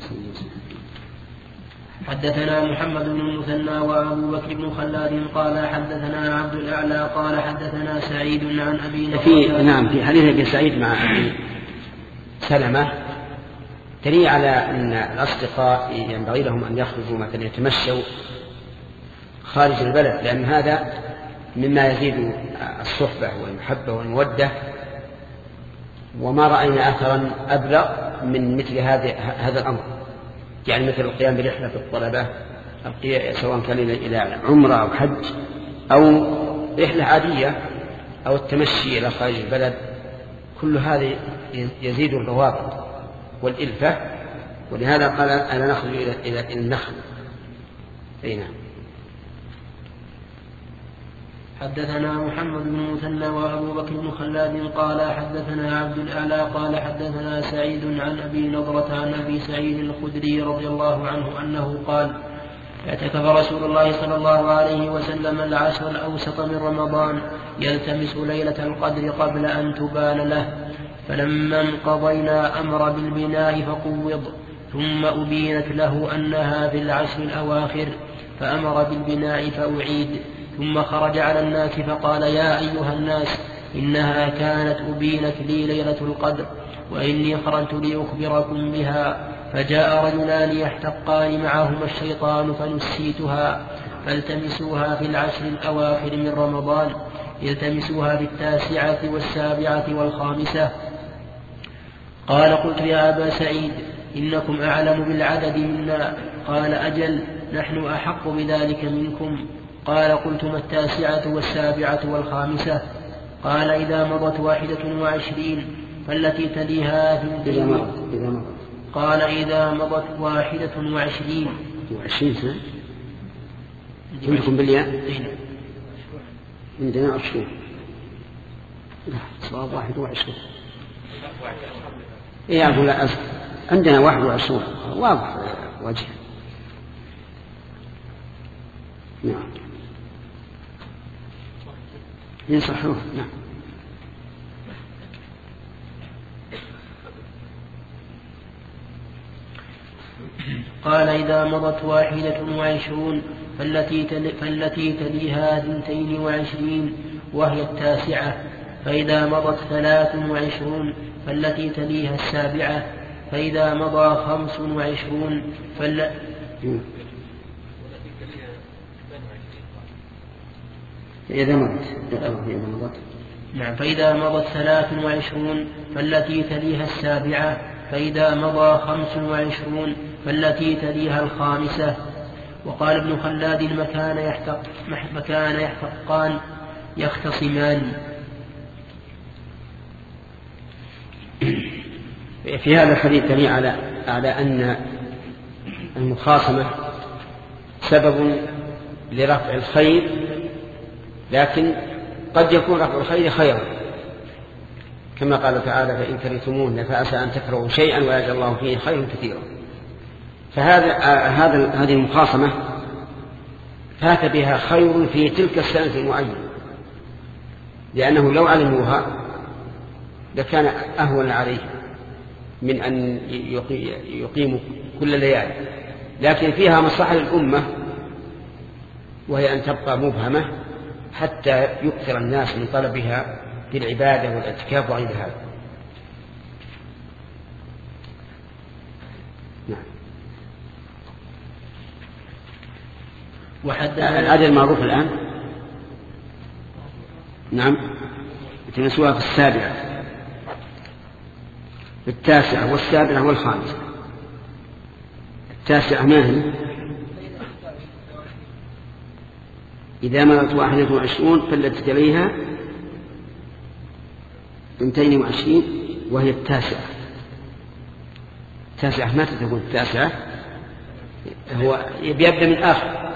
حدثنا محمد بن المثنى وأبو بكر بن خلاد قال حدثنا عبد الأعلى قال حدثنا سعيد عن أبي في نعم في حديث ابن سعيد مع أبي سلمة دليل على أن الأصدقاء ينبغي لهم أن يخرجوا مثلا يتمشوا خارج البلد، لأن هذا مما يزيد الصحبة والمحبة والمودة، وما رأينا أثرا أبلغ من مثل هذا هذا الأمر، يعني مثل القيام برحلة الطلبة سواء كان إلى عمرة أو حج أو رحلة عادية أو التمشي إلى خارج البلد، كل هذا يزيد الروابط والإلفة، ولهذا قال أنا نخرج إلى إلى النخل. أي نعم. حدثنا محمد بن المثنى وأبو بكر بن خلاد قال حدثنا عبد الأعلى قال حدثنا سعيد عن أبي نضرة عن أبي سعيد الخدري رضي الله عنه أنه قال اعتكف رسول الله صلى الله عليه وسلم العشر الأوسط من رمضان يلتمس ليلة القدر قبل أن تبان له، فلما انقضينا أمر بالبناء فقوض، ثم أبينت له أنها في العشر الأواخر فأمر بالبناء فأعيد، ثم خرج على الناس فقال يا أيها الناس إنها كانت أبينت لي ليلة القدر وإني خرجت لأخبركم بها، فجاء رجلان يحتقان معهما الشيطان فنسيتها فالتمسوها في العشر الأواخر من رمضان التمسوها في التاسعة والسابعة والخامسة. قال قلت يا أبا سعيد إنكم أعلم بالعدد منا. قال أجل نحن أحق بذلك منكم. قال قلت ما التاسعة والسابعة والخامسة؟ قال إذا مضت واحدة وعشرين فالتي تليها ثنتين. قال إذا مضت واحدة وعشرين وعشرين سنة عندكم بالياء عندنا عشرين صواب واحد وعشرين إيه أقول لا عندنا واحد وعشرين واضح وجه. نعم ينصحوه. نعم قال إذا مضت واحدة وعشرون فالتي, تل... فالتي تليها اثنتين وعشرين وهي التاسعة. فإذا مضت ثلاث وعشرون فالتي تليها السابعة. فإذا مضى خمس وعشرون فال... إذا مضت نعم فإذا مضت ثلاث وعشرون فالتي تليها السابعة. فإذا مضى خمس وعشرون فالتي تليها الخامسة. وقال ابن خلاد مكان يحتق مكان يحتقان يختصمان. في هذا الحديث دليل على على أن المخاصمة سبب لرفع الخير، لكن قد يكون رفع الخير خيرا كما قال تعالى فإن كرهتموهن فعسى أن تكرهوا شيئا ويجعل الله فيه خير كثيرا. فهذا هذا هذه المخاصمة فات بها خير في تلك السنة المعينة، لأنه لو علموها لكان أهون عليه من أن يقيموا كل ليالي، لكن فيها مصلحة للأمة وهي أن تبقى مبهمة حتى يكثر الناس من طلبها في العبادة والاعتكاف وغير هذا. نعم. العدد المعروف الآن نعم يتنسوها في السابعة في التاسعة والسابعة والخامسة. التاسعة ما هي؟ إذا مضت واحدة وعشرون فالتي تليها اثنتين وعشرين وهي التاسعة. التاسعة متى تكون التاسعة؟ هو يبدأ من آخر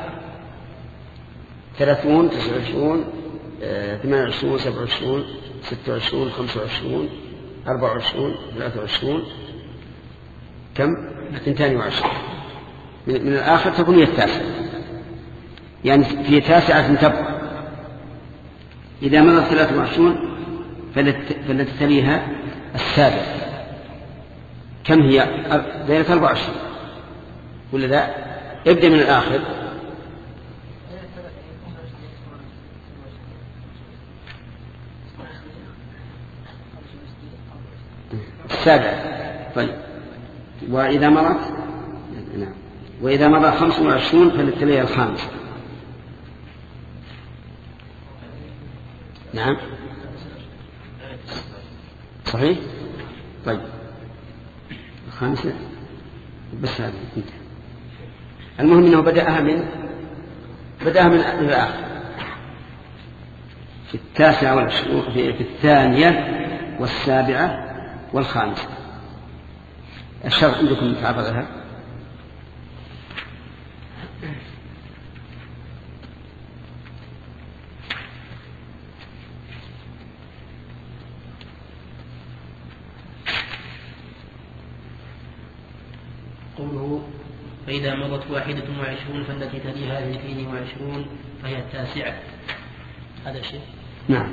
ثلاثون تسعة وعشرون ثمانية وعشرون سبعة وعشرون ستة وعشرون خمسة وعشرون أربعة وعشرون ثلاثة وعشرون كم؟ اثنتين وعشرين من, من الآخر تكون هي التاسعة، يعني في تاسعة تبقى. إذا مضت ثلاثة وعشرون فالتي تليها السابع كم هي؟ ليلة أربعة وعشرين ولا لا؟ ابدأ من الآخر. السابع. طيب وإذا مضت نعم وإذا مضى خمس وعشرون فالتي تليها الخامسة. نعم صحيح. طيب الخامسة بس هذه المهم أنه بدأها من بدأها من الآخر في التاسعة والعشرون في الثانية والسابعة والخامسة. الشرط عندكم تعرضها قوله فإذا مضت واحدة وعشرون فالتي تليها اثنتين وعشرون فهي التاسعة. هذا شيء. نعم.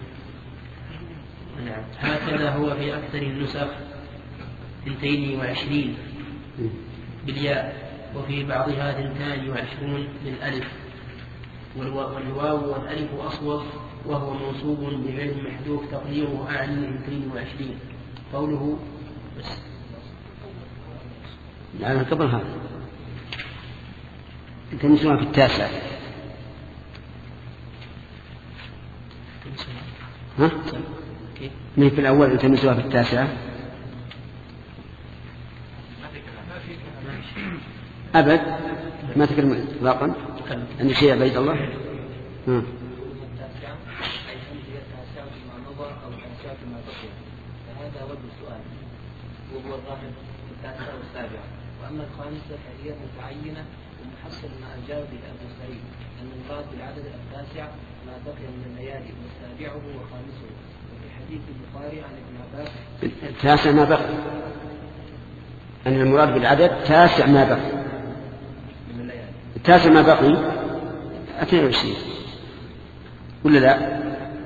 نعم هكذا هو في أكثر النسخ اثنتين وعشرين بالياء وفي بعضها اثنتان وعشرون بالألف والواو والألف أصوب وهو منصوب بفعل محذوف تقديره أعني اثنتين وعشرين. قوله بس لا قبل هذا التمسوها في التاسع. ها؟ ما في الأول التمسوها في التاسعة أبد ما تكلم إطلاقا. عندي شيء يا بيت الله. ها. هذا وجه السؤال وهو الظاهر في التاسعة والسابعة. وأما الخامسة فهي متعينة ومحصل ما أجاب به أبو سعيد أن المراد بالعدد التاسع ما بقي من الليالي وسابعه وخامسه. وفي حديث البخاري عن ابن عباس التاسع ما بقي، أن المراد بالعدد تاسع ما بقي من الليالي. التاسع ما بقي اثنين وعشرين ولا لا؟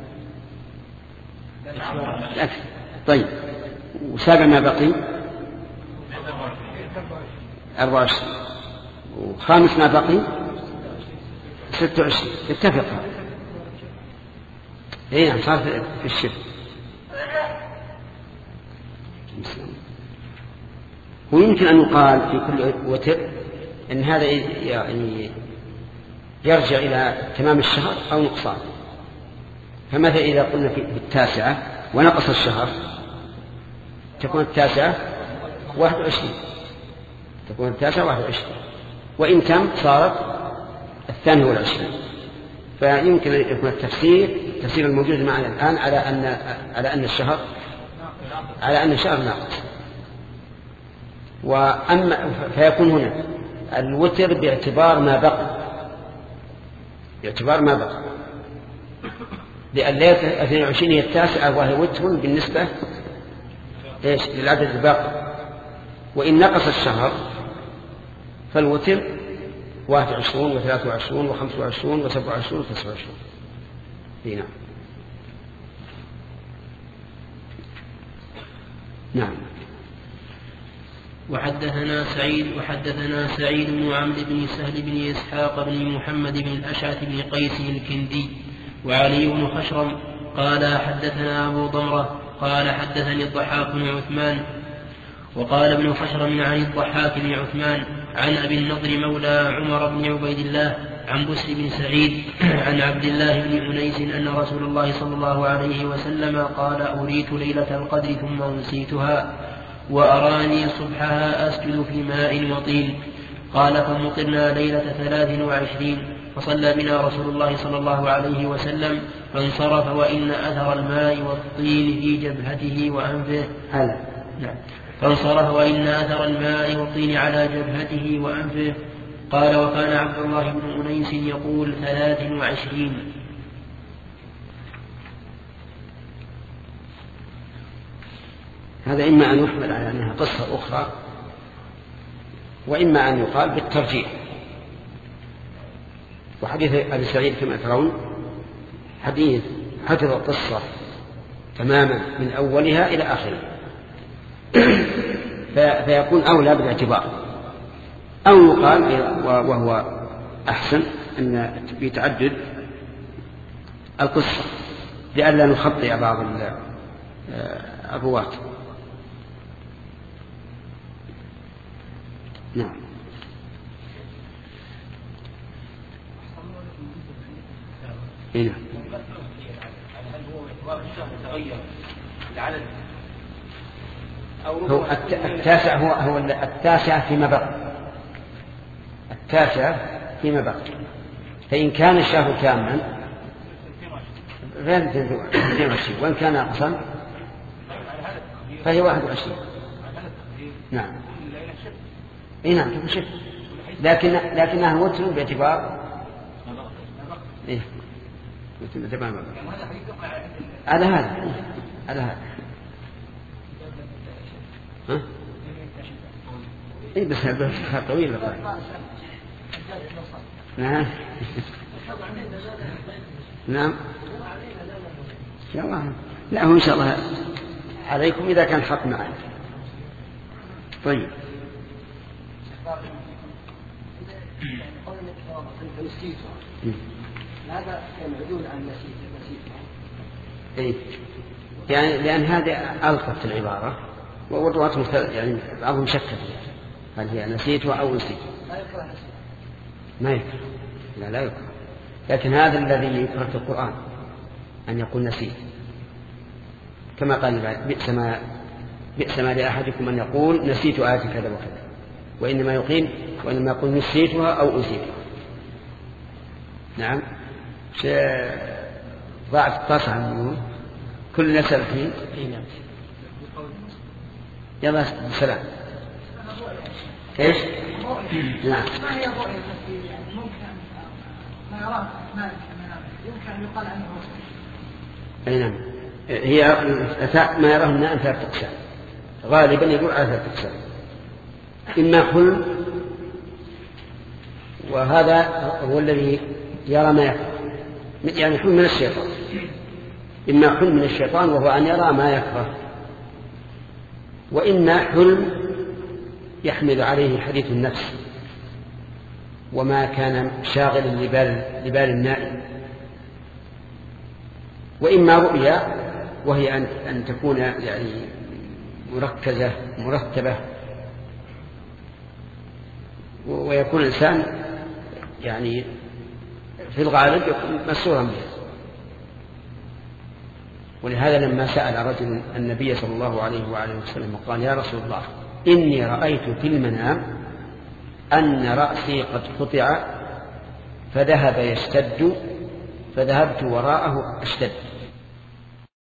أكثر. طيب وسابع ما بقي أربعة وعشرين وخامس ما بقي ستة وعشرين. اتفق. اي نعم صار في الشرك. ويمكن أن يقال في كل وتر أن هذا يعني يرجع إلى تمام الشهر أو نقصان. فمثلا إذا قلنا في التاسعة ونقص الشهر تكون التاسعة واحد وعشرين، تكون التاسعة واحد وعشرين، وإن تم صارت الثانية والعشرين. فيمكن أن يكون التفسير التفسير الموجود معنا الآن على أن على أن الشهر على أن الشهر ناقص. وأما فيكون هنا الوتر باعتبار ما بقى، باعتبار ما بقى، لأن ليلة اثنين وعشرين هي التاسعة وهي وتر بالنسبة إيش للعدد الباقي. وإن نقص الشهر فالوتر واحد وعشرون وثلاثة وعشرون وخمسة وعشرون وسبعة وعشرون وتسعة وعشرون. نعم نعم. وحدثنا سعيد وحدثنا سعيد بن عمرو بن سهل بن إسحاق بن محمد بن الأشعث بن قيس الكندي وعلي بن خشرم قال حدثنا أبو ضمرة قال حدثني الضحاك بن عثمان. وقال ابن خشرم عن الضحاك بن عثمان عن أبي النضر مولى عمر بن عبيد الله عن بسر بن سعيد عن عبد الله بن أنيس أن رسول الله صلى الله عليه وسلم قال أريت ليلة القدر ثم أنسيتها وأراني صبحها أسجد في ماء وطين. قال فمطرنا ليلة ثلاث وعشرين فصلى بنا رسول الله صلى الله عليه وسلم فانصرف وإن أثر الماء والطين في جبهته وأنفه. هلا. نعم. فانصرف وإن أثر الماء والطين على جبهته وأنفه. قال وكان عبد الله بن أنيس يقول ثلاث وعشرين. هذا إما أن يحمل على أنها قصة أخرى وإما أن يقال بالترجيح. وحديث أبي سعيد كما ترون حديث حفظ القصة تماما من أولها إلى آخرها فيكون أولى بالاعتبار. أو يقال وهو أحسن أن بتعدد القصة لئلا نخطئ بعض الرواة. نعم. هنا هو التاسع هو هو التاسع فيما بقي، التاسع فيما بقي. فإن كان الشهر كاملا غير اثنين وعشرين وإن كان ناقصا فهي واحد وعشرين. نعم. اي نعم تكون شف، لكن لكنها وتر باعتبار ايه باعتبار ما على هذا على هذا ها اي بس هذا طويل بقى. نعم نعم ان شاء الله. لا هو ان شاء الله عليكم اذا كان حق معنا. طيب هذا يعدون عن نسيت إيه؟ يعني لأن هذا ألطف العبارة والرواة يعني بعضهم شك فيها. هل هي نسيتها أو نسيت؟ ما يكره، لا لا يكره، لكن هذا الذي يكره في القرآن أن يقول نسيت، كما قال بئس ما بئس ما لأحدكم أن يقول نسيت آية كذا وكذا، وإنما يقيم وإنما يقول نسيتها أو أنسيتها. نعم. ضاعت الطاسة عنه كل نسأل الحين. يلا سلام. ايش؟ نعم. ما هي الرؤية التي يعني ممكن ما يراه مالك يمكن أن يقال عنه رؤية؟ أي نعم. هي ما يراه الناس ثلاث أقسام، غالبا يقول على ثلاث أقسام. إما حلم، وهذا هو الذي يرى ما يكره، يعني حلم من الشيطان. إما حلم من الشيطان وهو أن يرى ما يكره، وإما حلم يحمل عليه حديث النفس وما كان شاغلا لبال, لبال النائم، وإما رؤيا وهي أن, أن تكون يعني مركزة مرتبة، ويكون الإنسان يعني في الغالب يكون مسرورا به. ولهذا لما سأل رجل النبي صلى الله عليه وآله وسلم قال يا رسول الله إني رأيت في المنام أن رأسي قد قطع فذهب يشتد فذهبت وراءه أشتد،